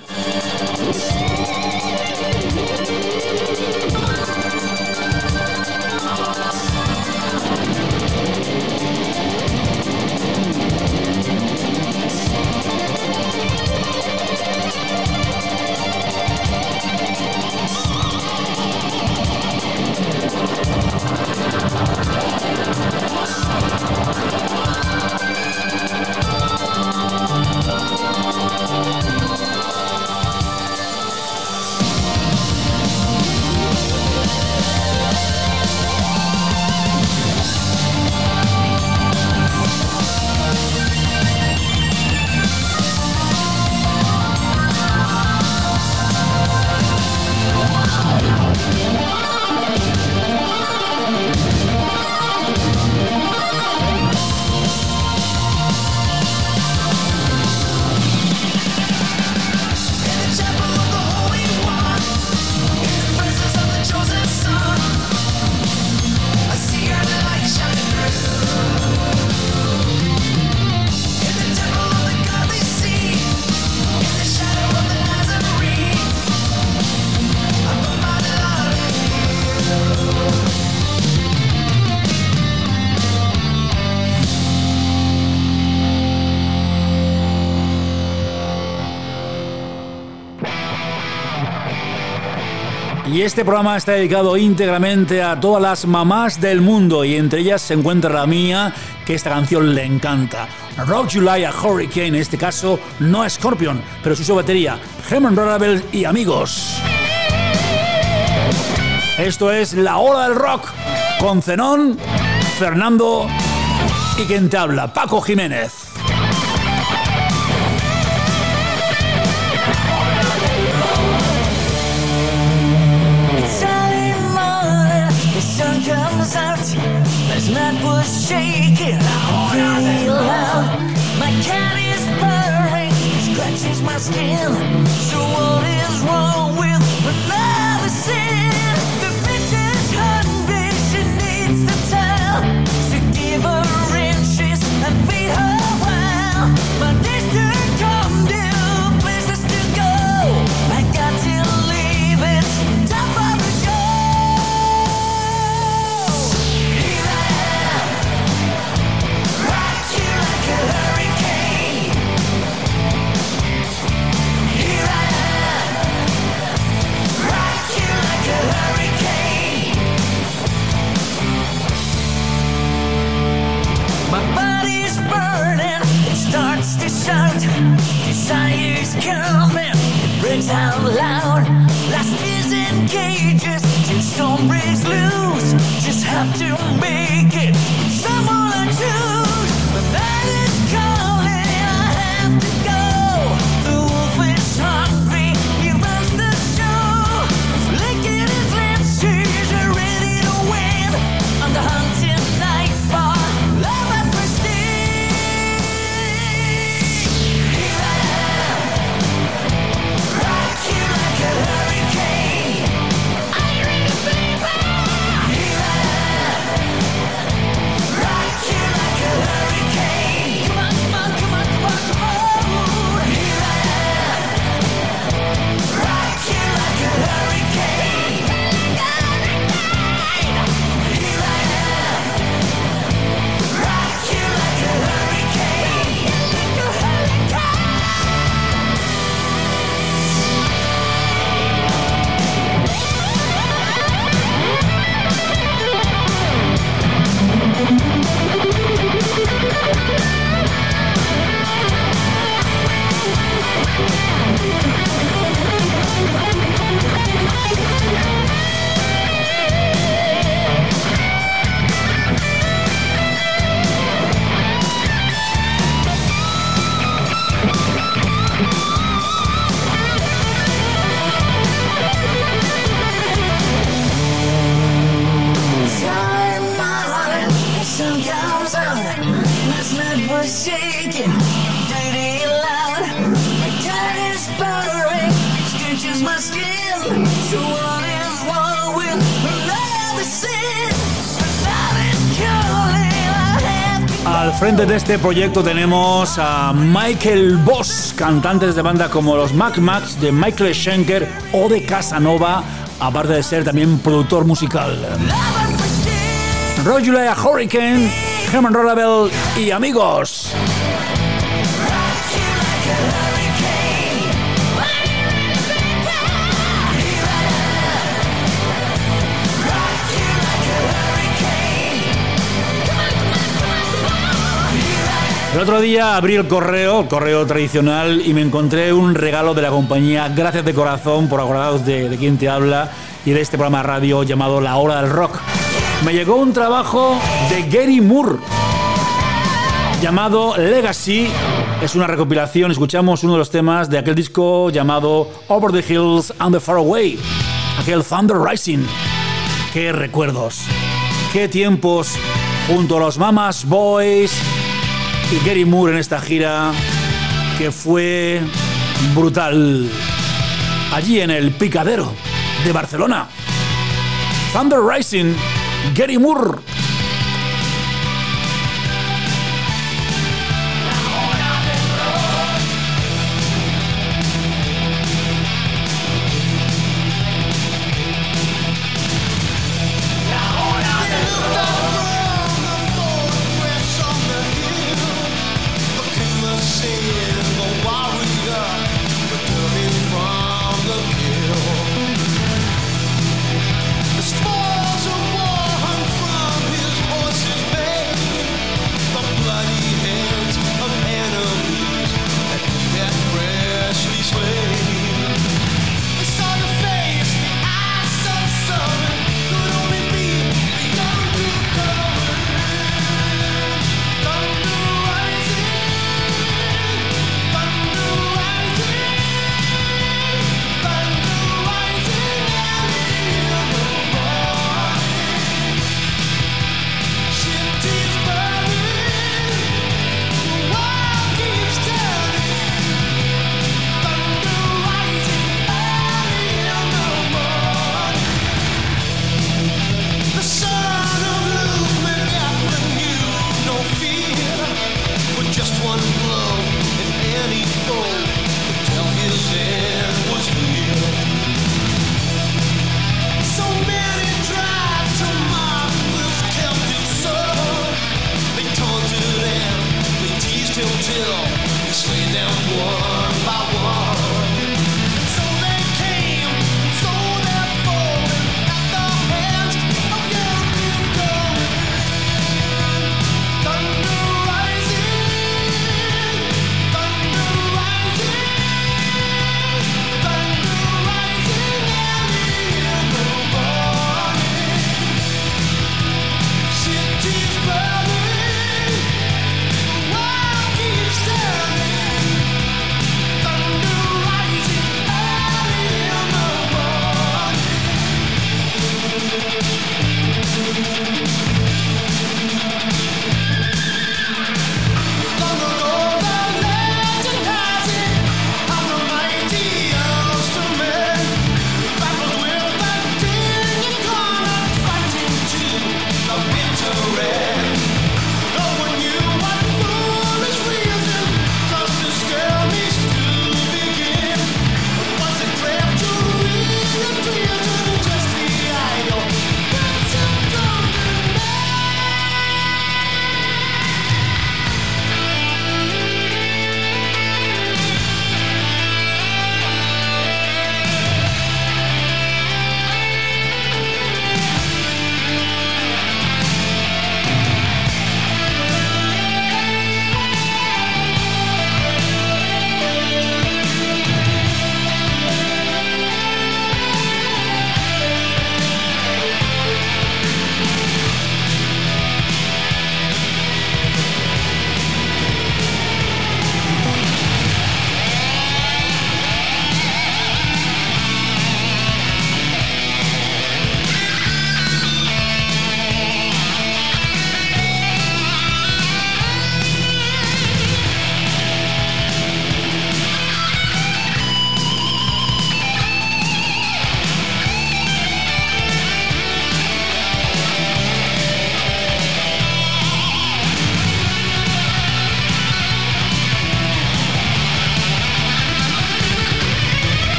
Y este programa está dedicado íntegramente a todas las mamás del mundo, y entre ellas se encuentra la mía, que esta canción le encanta. Rock You Like a Hurricane, en este caso no Scorpion, pero sí su batería, Herman Rorabel y amigos. Esto es La Hora del Rock, con Zenón, Fernando y quien te habla, Paco Jiménez. Comes out, last night was shaking pretty loud. My cat is purring, scratches my skin. So what is wrong with another sin? The bitch is hungry, she needs the time. So give her inches and feed her well. My days to come to places to go. I got to leave, it's time for the show. Desire's coming, it breaks out loud. Last is in cages, till storm breaks loose. Just have to make it, someone I choose. The night is calling, I have to go. The wolf is hungry, he runs the show. He's licking his lips, he's ready to win. On the hunting night for love and prestige. Hurricane, are you ready, baby? was shaking pretty loud. My cat is purring, scratches my skin. So what is wrong with another sin? Love is calling. Al frente de este proyecto tenemos a Michael Voss, cantantes de bandas como los Mac Macs, de Michael Schenker o de Casanova, aparte de ser también productor musical. Julia Hurricane, Herman Rollabel y amigos. El otro día abrí el correo tradicional, y me encontré un regalo de la compañía Gracias de Corazón por acordaros de quien te habla y de este programa de radio llamado La Hora del Rock. Me llegó un trabajo de Gary Moore llamado Legacy. Es una recopilación, escuchamos uno de los temas de aquel disco llamado Over the Hills and the Far Away, aquel Thunder Rising. Qué recuerdos, qué tiempos junto a los Mamas Boys y Gary Moore en esta gira que fue brutal allí en el Picadero de Barcelona. Thunder Rising, Gary Moore.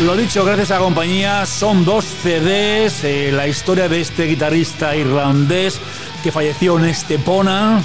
Lo dicho, gracias a la compañía, son 2 CDs, la historia de este guitarrista irlandés que falleció en Estepona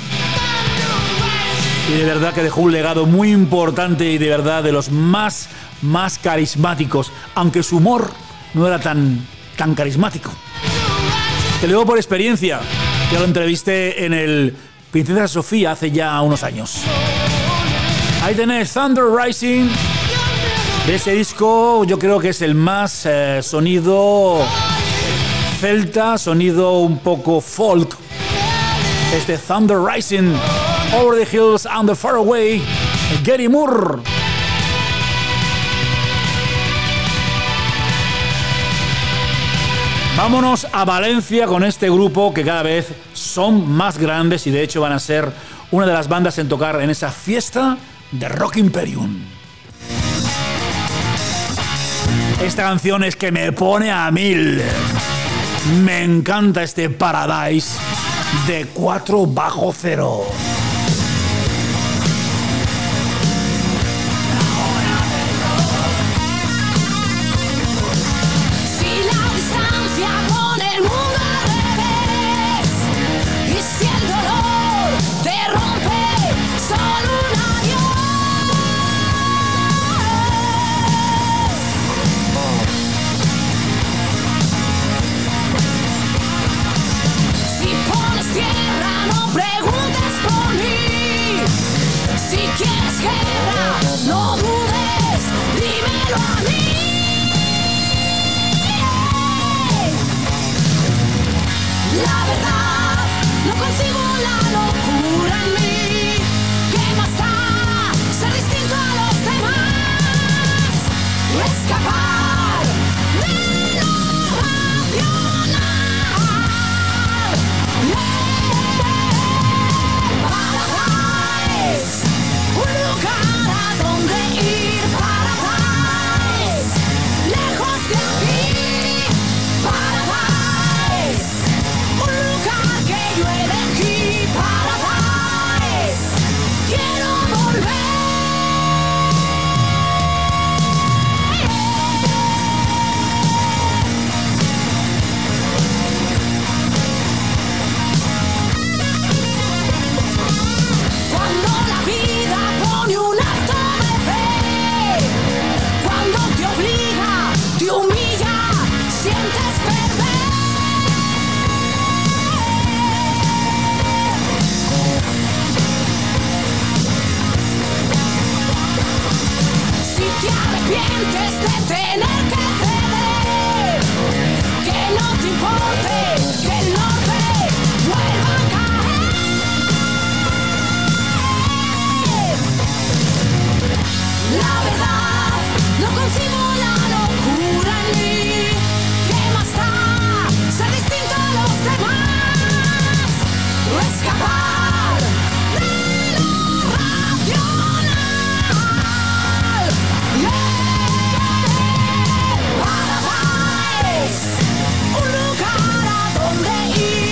y de verdad que dejó un legado muy importante y de verdad de los más carismáticos, aunque su humor no era tan carismático. Te lo digo por experiencia, que lo entrevisté en el Princesa Sofía hace ya unos años. Ahí tenés Thunder Rising. De ese disco yo creo que es el más sonido celta, sonido un poco folk. Este Thunder Rising, Over the Hills and the Far Away, Gary Moore. Vámonos a Valencia con este grupo que cada vez son más grandes y de hecho van a ser una de las bandas en tocar en esa fiesta de Rock Imperium. Esta canción es que me pone a 1000. Me encanta este Paradise de 4 bajo 0. No dudes, dímelo a mí. La verdad, no consigo la locura en mí. ¿Qué más da ser distinto a los demás? Escapar de lo racional. Paradise, un lugar a donde ir. Paradise, lejos de aquí. Paradise, un lugar que yo elegí. Paradise, quiero volver. Cuando la vida pone un acto de fe, cuando te obliga, te humilla, sientes perder. Si te arrepientes de tener que ceder, que no te importe que el norte vuelva a caer. La verdad, no consigo la locura en mí. ¿Qué más da ser distinto a los demás? O escapar de lo racional. Paradise, un lugar a donde ir.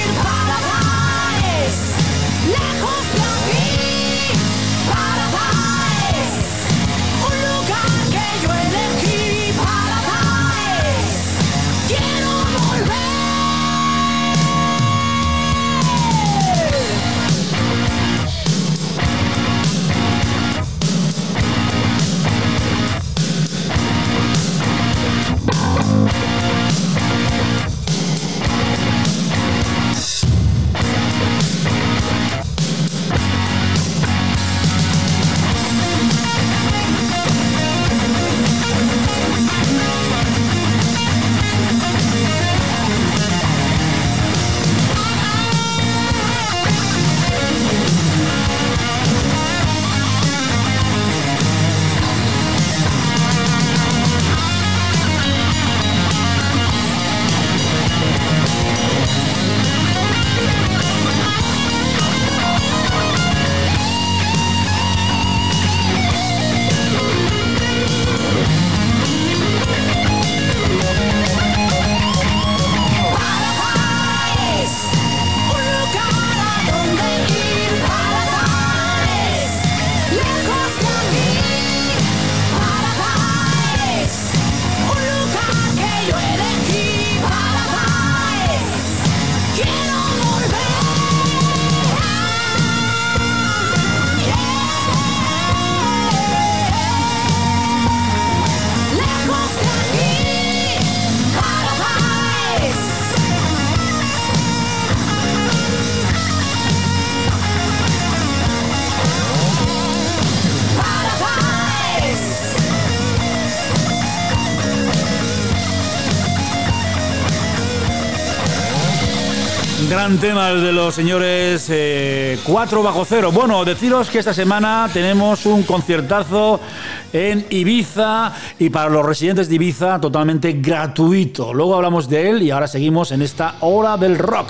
Gran tema el de los señores 4 bajo cero. Bueno, deciros que esta semana tenemos un conciertazo en Ibiza y para los residentes de Ibiza totalmente gratuito. Luego hablamos de él y ahora seguimos en esta hora del rock.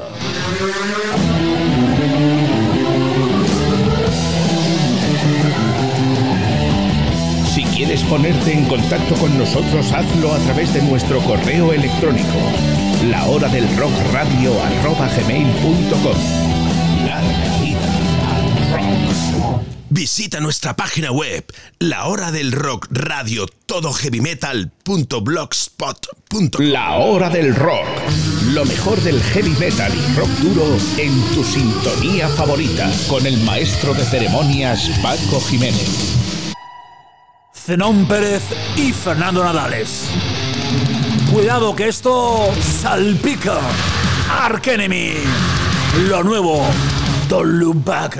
Si quieres ponerte en contacto con nosotros, hazlo a través de nuestro correo electrónico lahoradelrockradio@gmail.com. Larga vida al rock. Visita nuestra página web lahoradelrockradio todoheavymetal.blogspot.com. La Hora del Rock, lo mejor del heavy metal y rock duro en tu sintonía favorita, con el maestro de ceremonias Paco Jiménez, Zenón Pérez y Fernando Nadales. Cuidado que esto salpica. Arch Enemy, lo nuevo, Don't Look Back.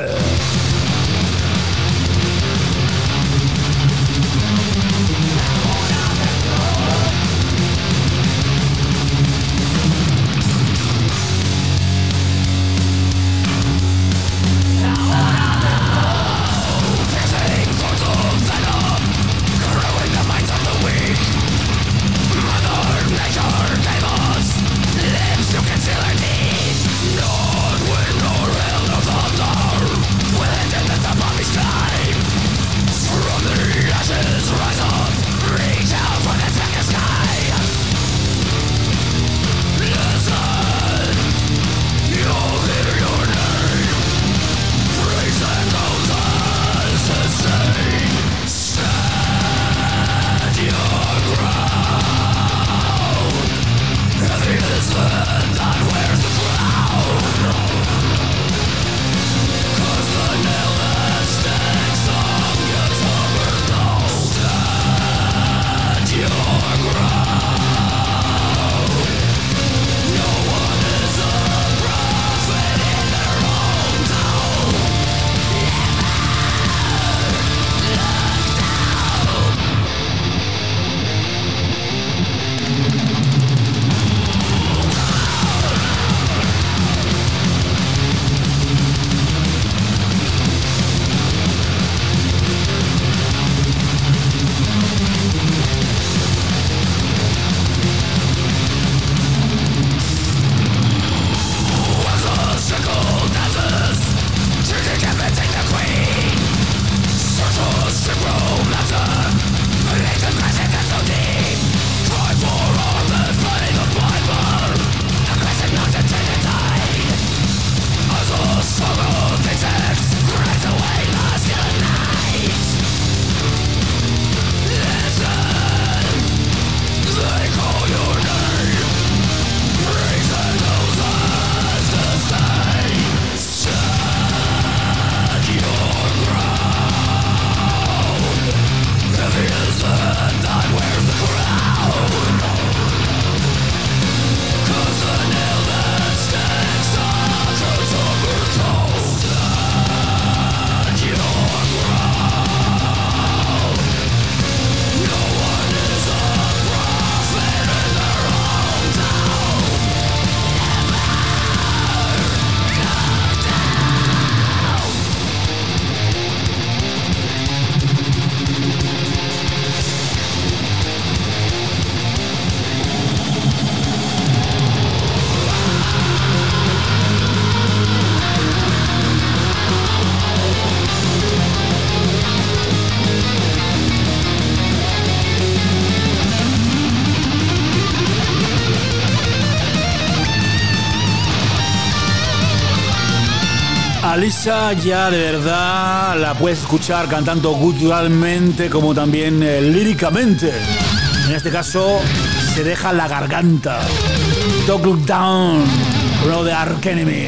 Alisa ya de verdad la puedes escuchar cantando guturalmente como también líricamente. En este caso se deja la garganta. Don't Look Down, uno de Arch Enemy.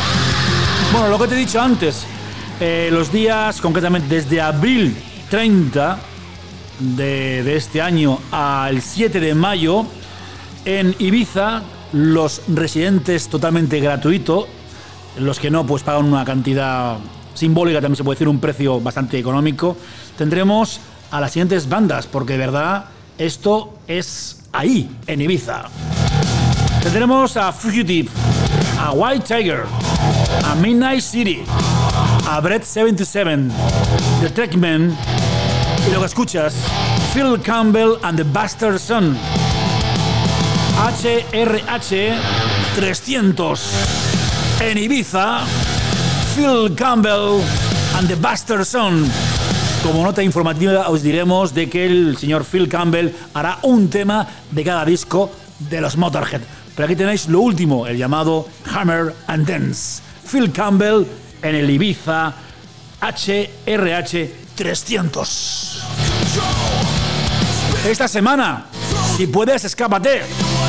Bueno, lo que te he dicho antes, los días concretamente desde abril 30 de este año al 7 de mayo en Ibiza, los residentes totalmente gratuito. Los que no, pues pagan una cantidad simbólica, también se puede decir un precio bastante económico. Tendremos a las siguientes bandas, porque de verdad esto es ahí, en Ibiza. Tendremos a Fugitive, a White Tiger, a Midnight City, a Bread 77, The Trekmen, y lo que escuchas, Phil Campbell and the Bastard Son, HRH 300. En Ibiza, Phil Campbell and the Bastard Son. Como nota informativa os diremos de que el señor Phil Campbell hará un tema de cada disco de los Motorhead. Pero aquí tenéis lo último, el llamado Hammer and Dance. Phil Campbell en el Ibiza HRH 300. Esta semana, si puedes, escápate.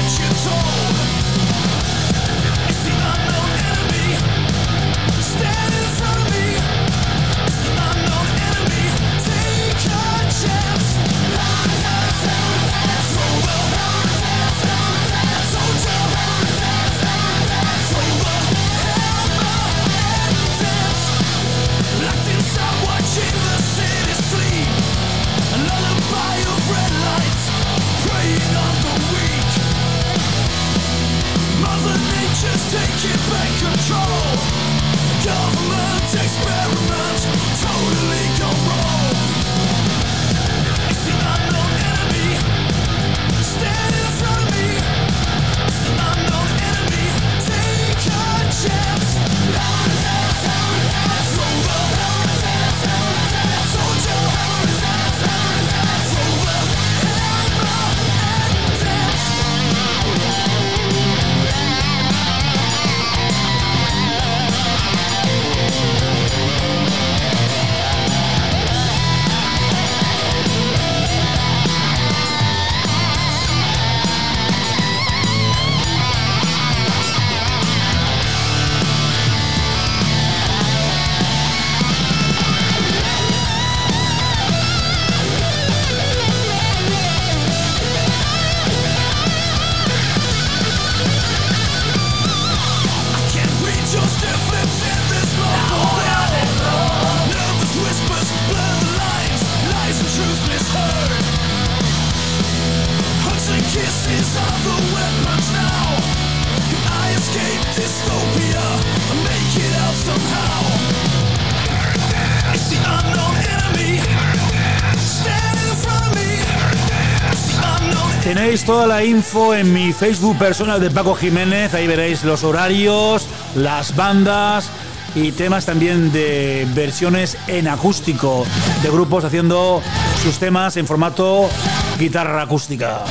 Tenéis toda la info en mi Facebook personal de Paco Jiménez. Ahí veréis los horarios, las bandas y temas también de versiones en acústico de grupos haciendo sus temas en formato guitarra acústica.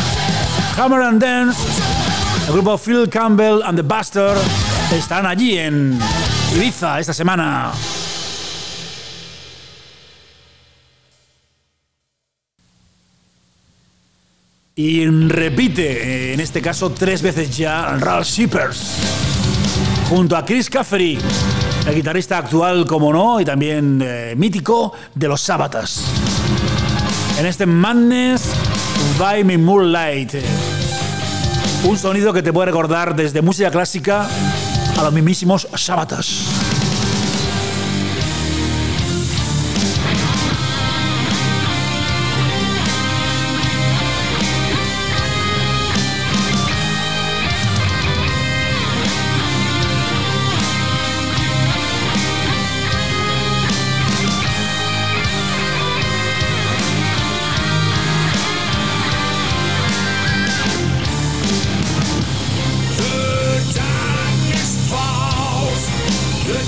Hammer and Dance, el grupo Phil Campbell and the Bastard están allí en Ibiza esta semana. Y repite, en este caso 3 veces ya, Ralph Shippers, junto a Chris Caffery, el guitarrista actual, como no, y también mítico de los Sábatas. En este Madness by Me Moonlight, un sonido que te puede recordar desde música clásica a los mismísimos Sábatas. The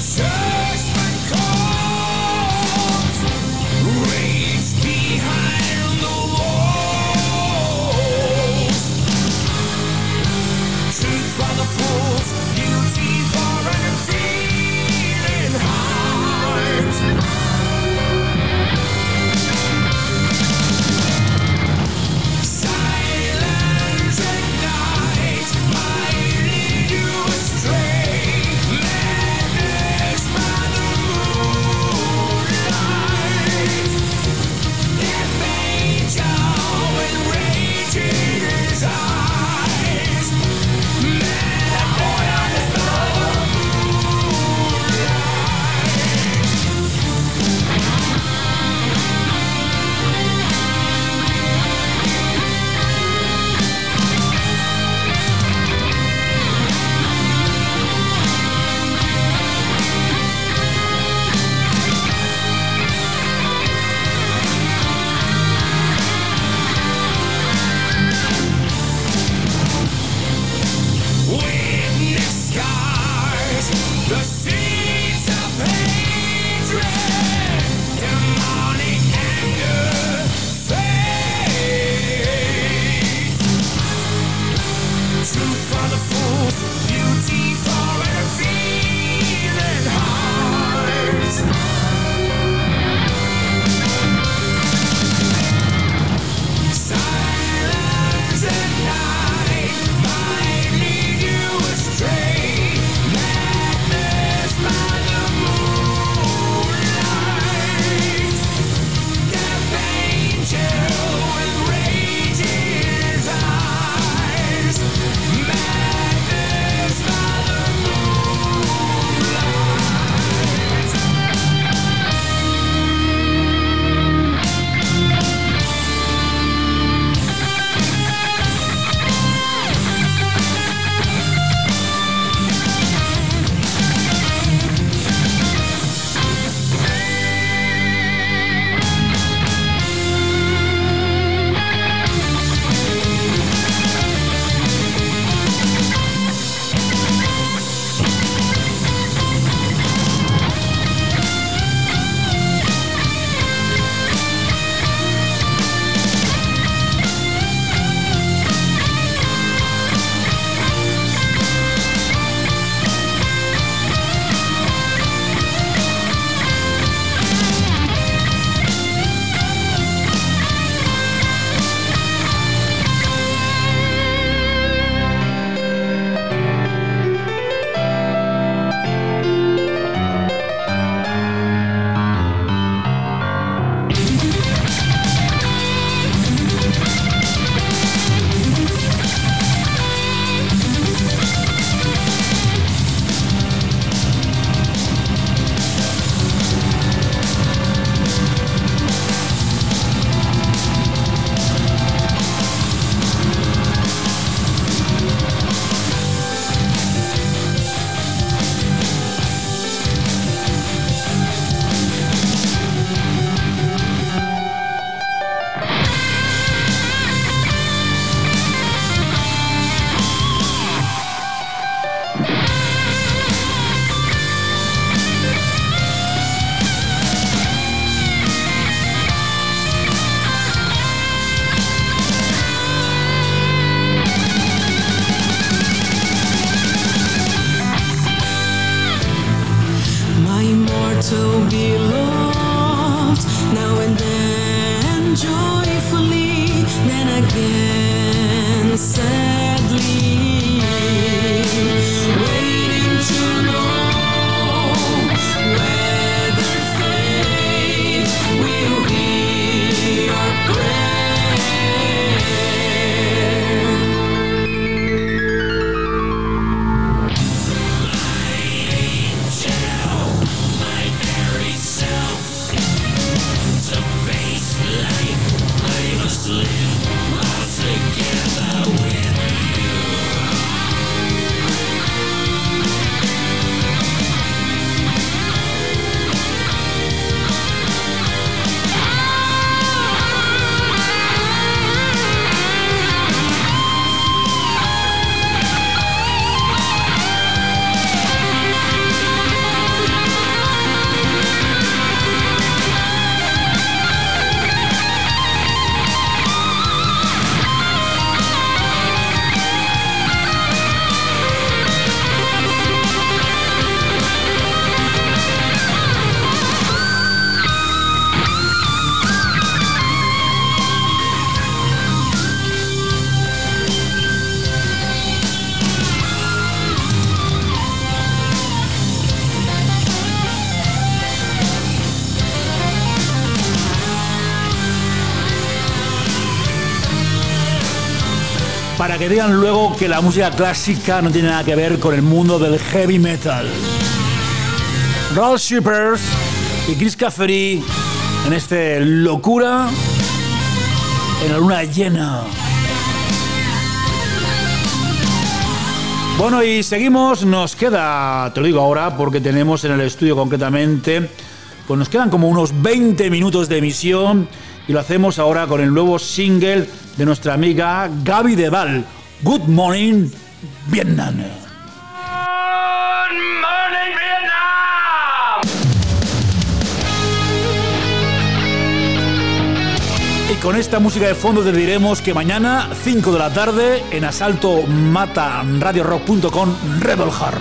carefully, then again sadly, waiting to know whether fate will hear our prayer. Para que digan luego que la música clásica no tiene nada que ver con el mundo del heavy metal. Ralph Shippers y Chris Caffery en este Locura en la luna llena. Bueno, y seguimos, nos queda, te lo digo ahora porque tenemos en el estudio concretamente, pues nos quedan como unos 20 minutos de emisión y lo hacemos ahora con el nuevo single de nuestra amiga Gaby Deval, Good Morning Vietnam. Good morning, Vietnam! Y con esta música de fondo te diremos que mañana, 5 de la tarde, en Asalto Mata RadioRock.com, Rebel Heart.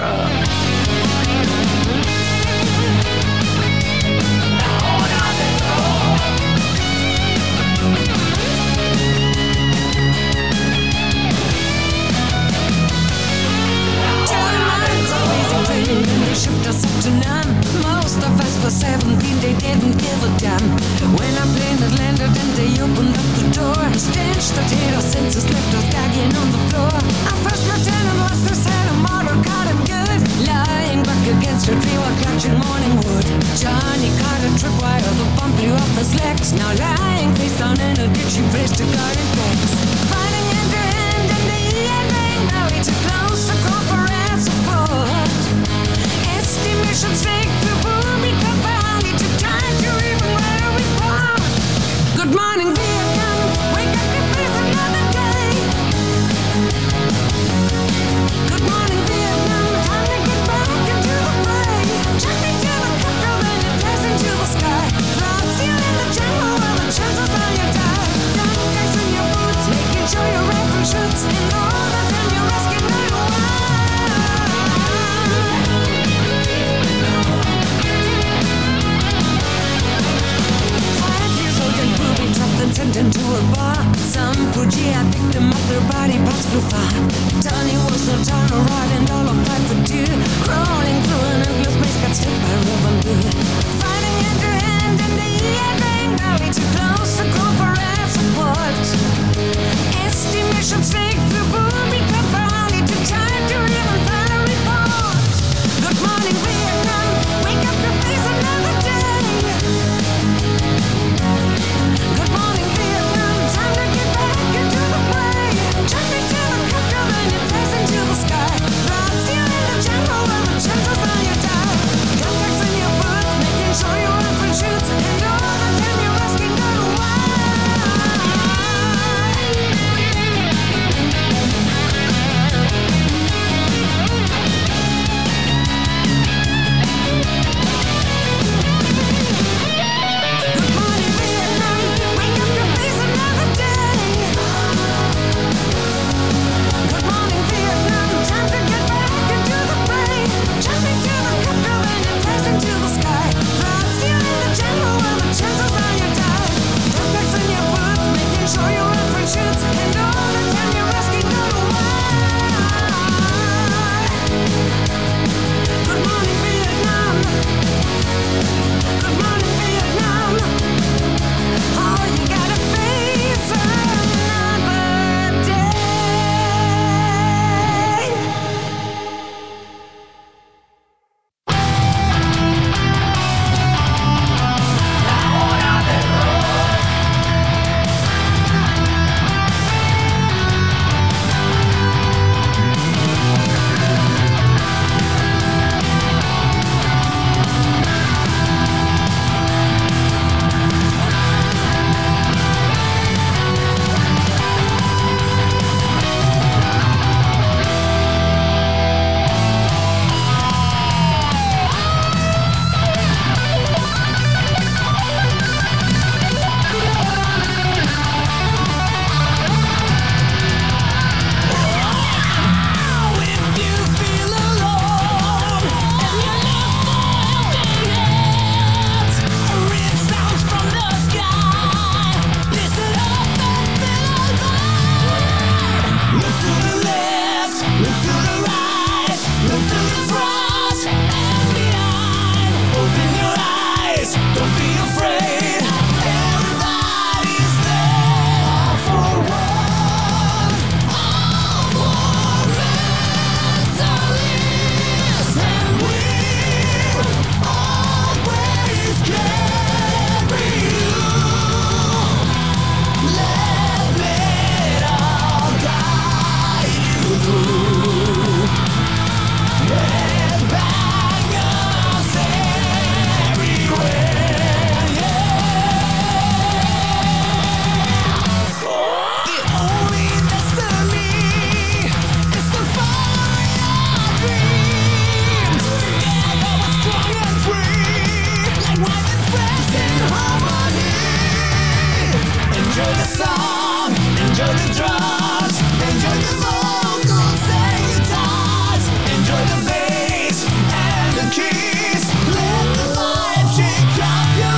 Shipped us up to none. Most of us were 17, they didn't give a damn. When our plane had landed and they opened up the door, stench that hit our senses left us gagging on the floor. Our first lieutenant lost his head, a mortar caught him good. Lying back against a tree while clutching morning wood. Johnny caught a tripwire, the bump blew off his legs. Now lying face down in a ditch, he placed a guard in place. Fighting hand to hand in the evening, now way too close to call for air support. Estimation sake through booby cover, need to time to even write a report. Good morning, Vietnam, wake up and face another day. Good morning, Vietnam, time to get back into the fray. Check me to the capital, then you pass into the sky. Drops you in the jungle while the chances are you die. Young guys in your boots, making sure your rifle shoots. In all the time you rescue 911. Sent into a bar. Some Fuji, I picked them up, their body parts flew far. Tony was no tunnel rod and all of 5 for 2. Crawling through an endless maze, got stuck by Robin Hood. Fighting hand to hand in the evening, now way too close to call for air support. Estimation sake through booby cover, need to time to even find a report. Good morning, Vietnam, wake up and face another day. Good morning, Vietnam, time to get back into the play. Check me to the capital, then you face into the sky. Drops you in the jungle where the chances are you die. Gun packs in your boots, making sure your rifle shoots. And all the time you're asking God why. Enjoy the song, enjoy the drums, enjoy the vocals and guitars, enjoy the bass and the keys. Let the vibe shake up your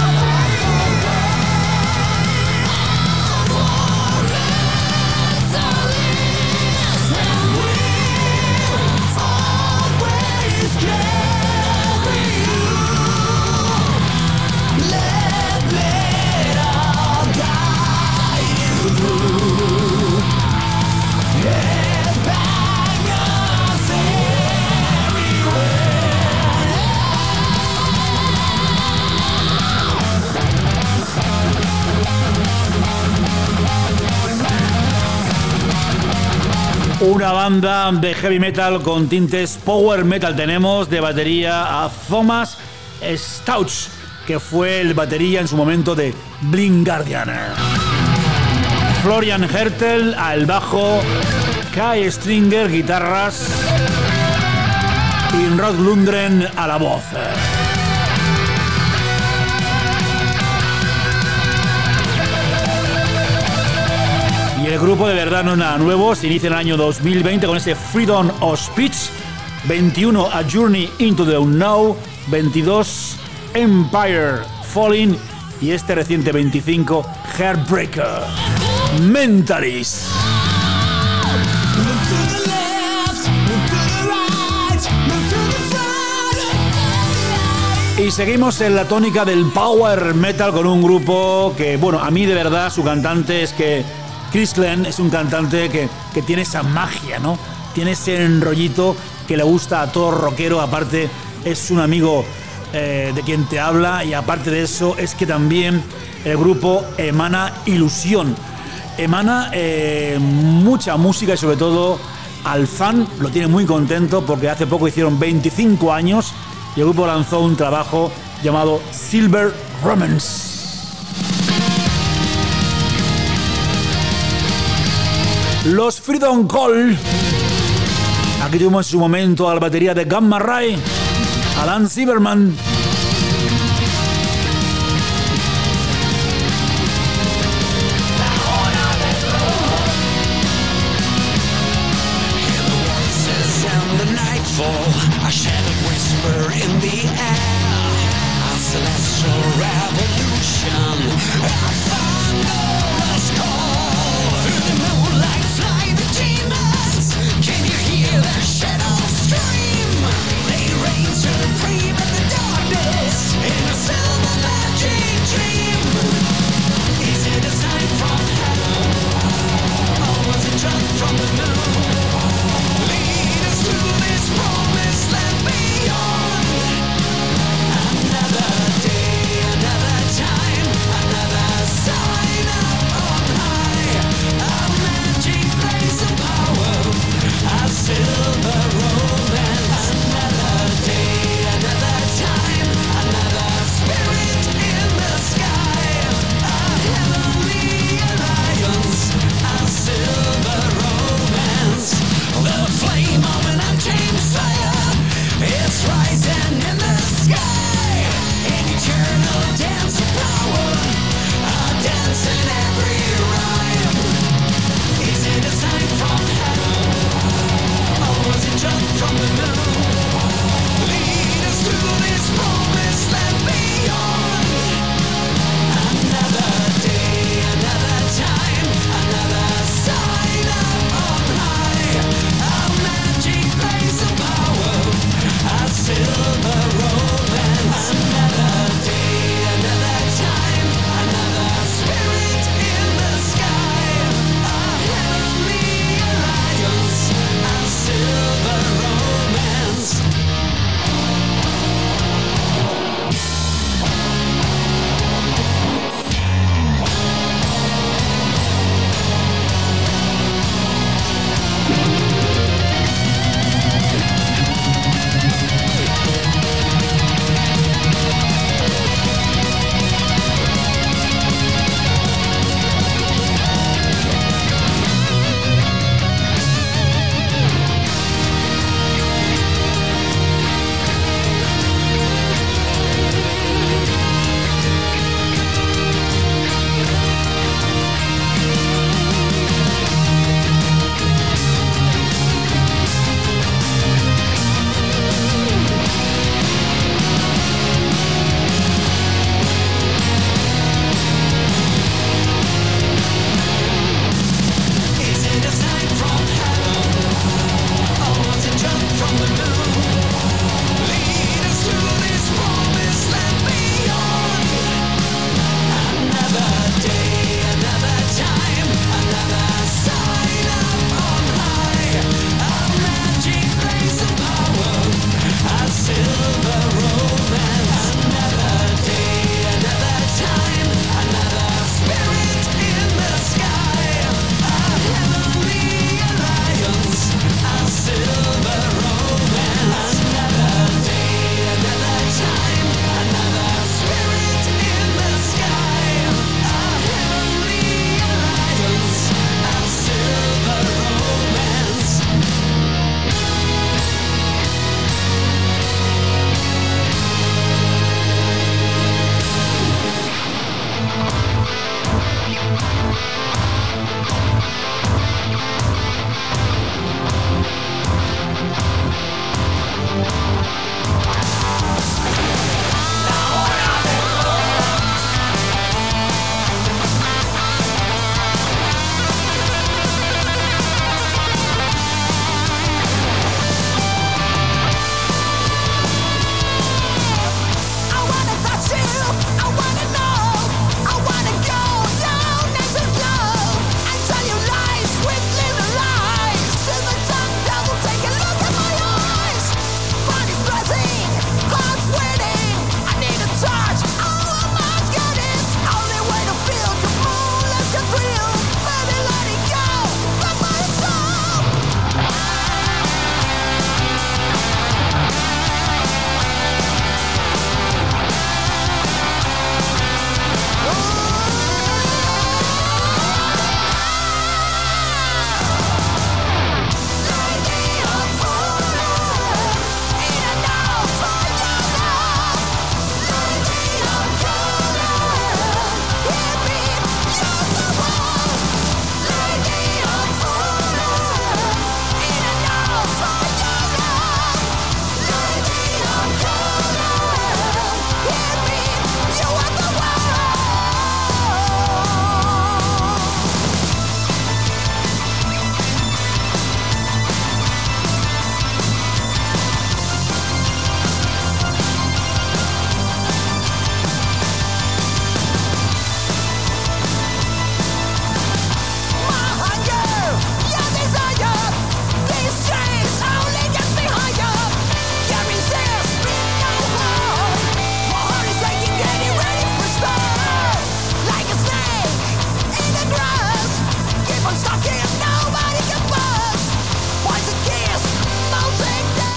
Una banda de heavy metal con tintes power metal. Tenemos de batería a Thomas Stauch, que fue el batería en su momento de Blind Guardian. Florian Hertel al bajo, Kai Stringer guitarras y Rod Lundgren a la voz. Y el grupo de verdad no es nada nuevo, se inicia en el año 2020 con ese Freedom of Speech, 21 A Journey into the Unknown, 22 Empire Falling y este reciente 25 Heartbreaker. Mentalist. Y seguimos en la tónica del power metal con un grupo que, bueno, a mí de verdad su cantante es que Chris Glenn es un cantante que tiene esa magia, ¿no? Tiene ese enrollito que le gusta a todo rockero. Aparte es un amigo de quien te habla, y aparte de eso es que también el grupo emana ilusión, emana mucha música, y sobre todo al fan lo tiene muy contento porque hace poco hicieron 25 años y el grupo lanzó un trabajo llamado Silver Romance. Los Freedom Call. Aquí tuvimos en su momento a la batería de Gamma Ray, Alan Silverman. A shattered whisper in the air, a celestial revolution, a thunderous call. Through the moonlight fly the demons. Can you hear their shadows scream? They reign supreme in the darkness.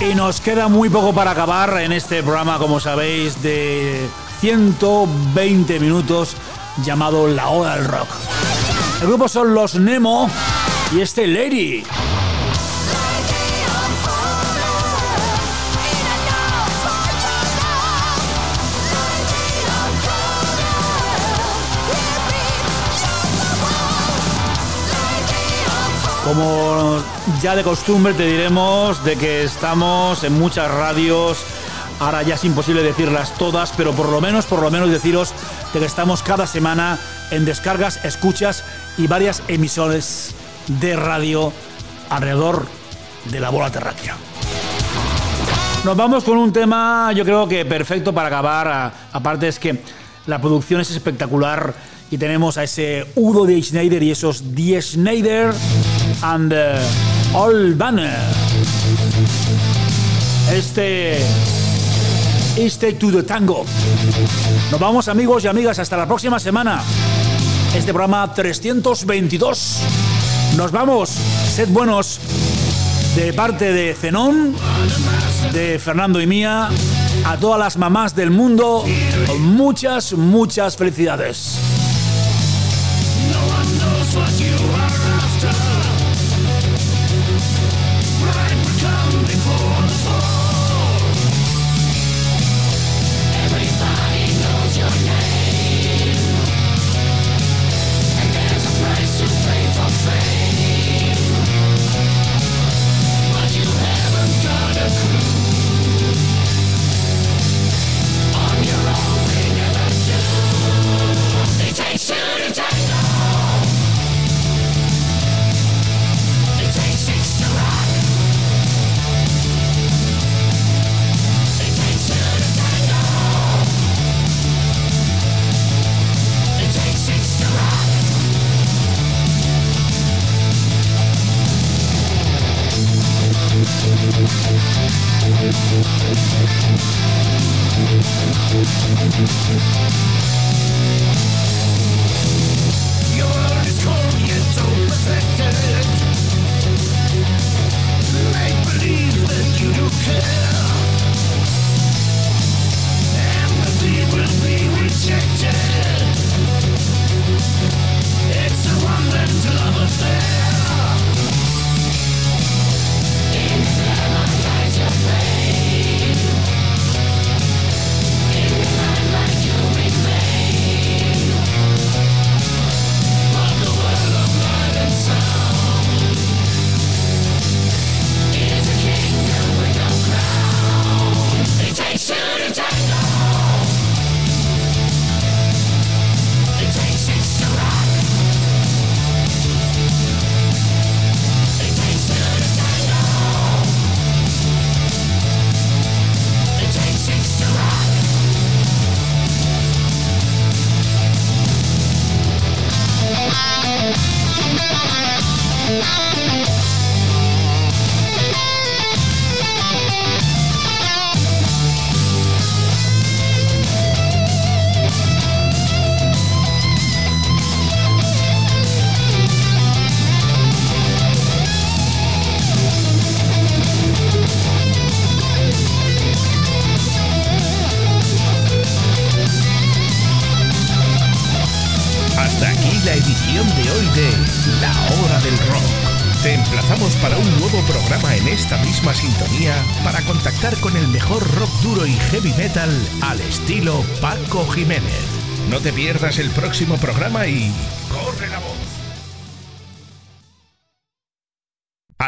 Y nos queda muy poco para acabar en este programa, como sabéis, de 120 minutos llamado La Hora del Rock. El grupo son los Nemo y este Lady. Como ya de costumbre te diremos de que estamos en muchas radios. Ahora ya es imposible decirlas todas, pero por lo menos deciros de que estamos cada semana en descargas, escuchas y varias emisiones de radio alrededor de la bola terráquea. Nos vamos con un tema, yo creo que perfecto para acabar. Aparte es que la producción es espectacular y tenemos a ese Udo D. Schneider y esos D. Schneider and All Banner. Este Take to the Tango. Nos vamos, amigos y amigas, hasta la próxima semana. Este programa 322. Nos vamos. Sed buenos. De parte de Zenón, de Fernando y mía, a todas las mamás del mundo, muchas, muchas felicidades. La edición de hoy de La Hora del Rock. Te emplazamos para un nuevo programa en esta misma sintonía para contactar con el mejor rock duro y heavy metal al estilo Paco Jiménez. No te pierdas el próximo programa y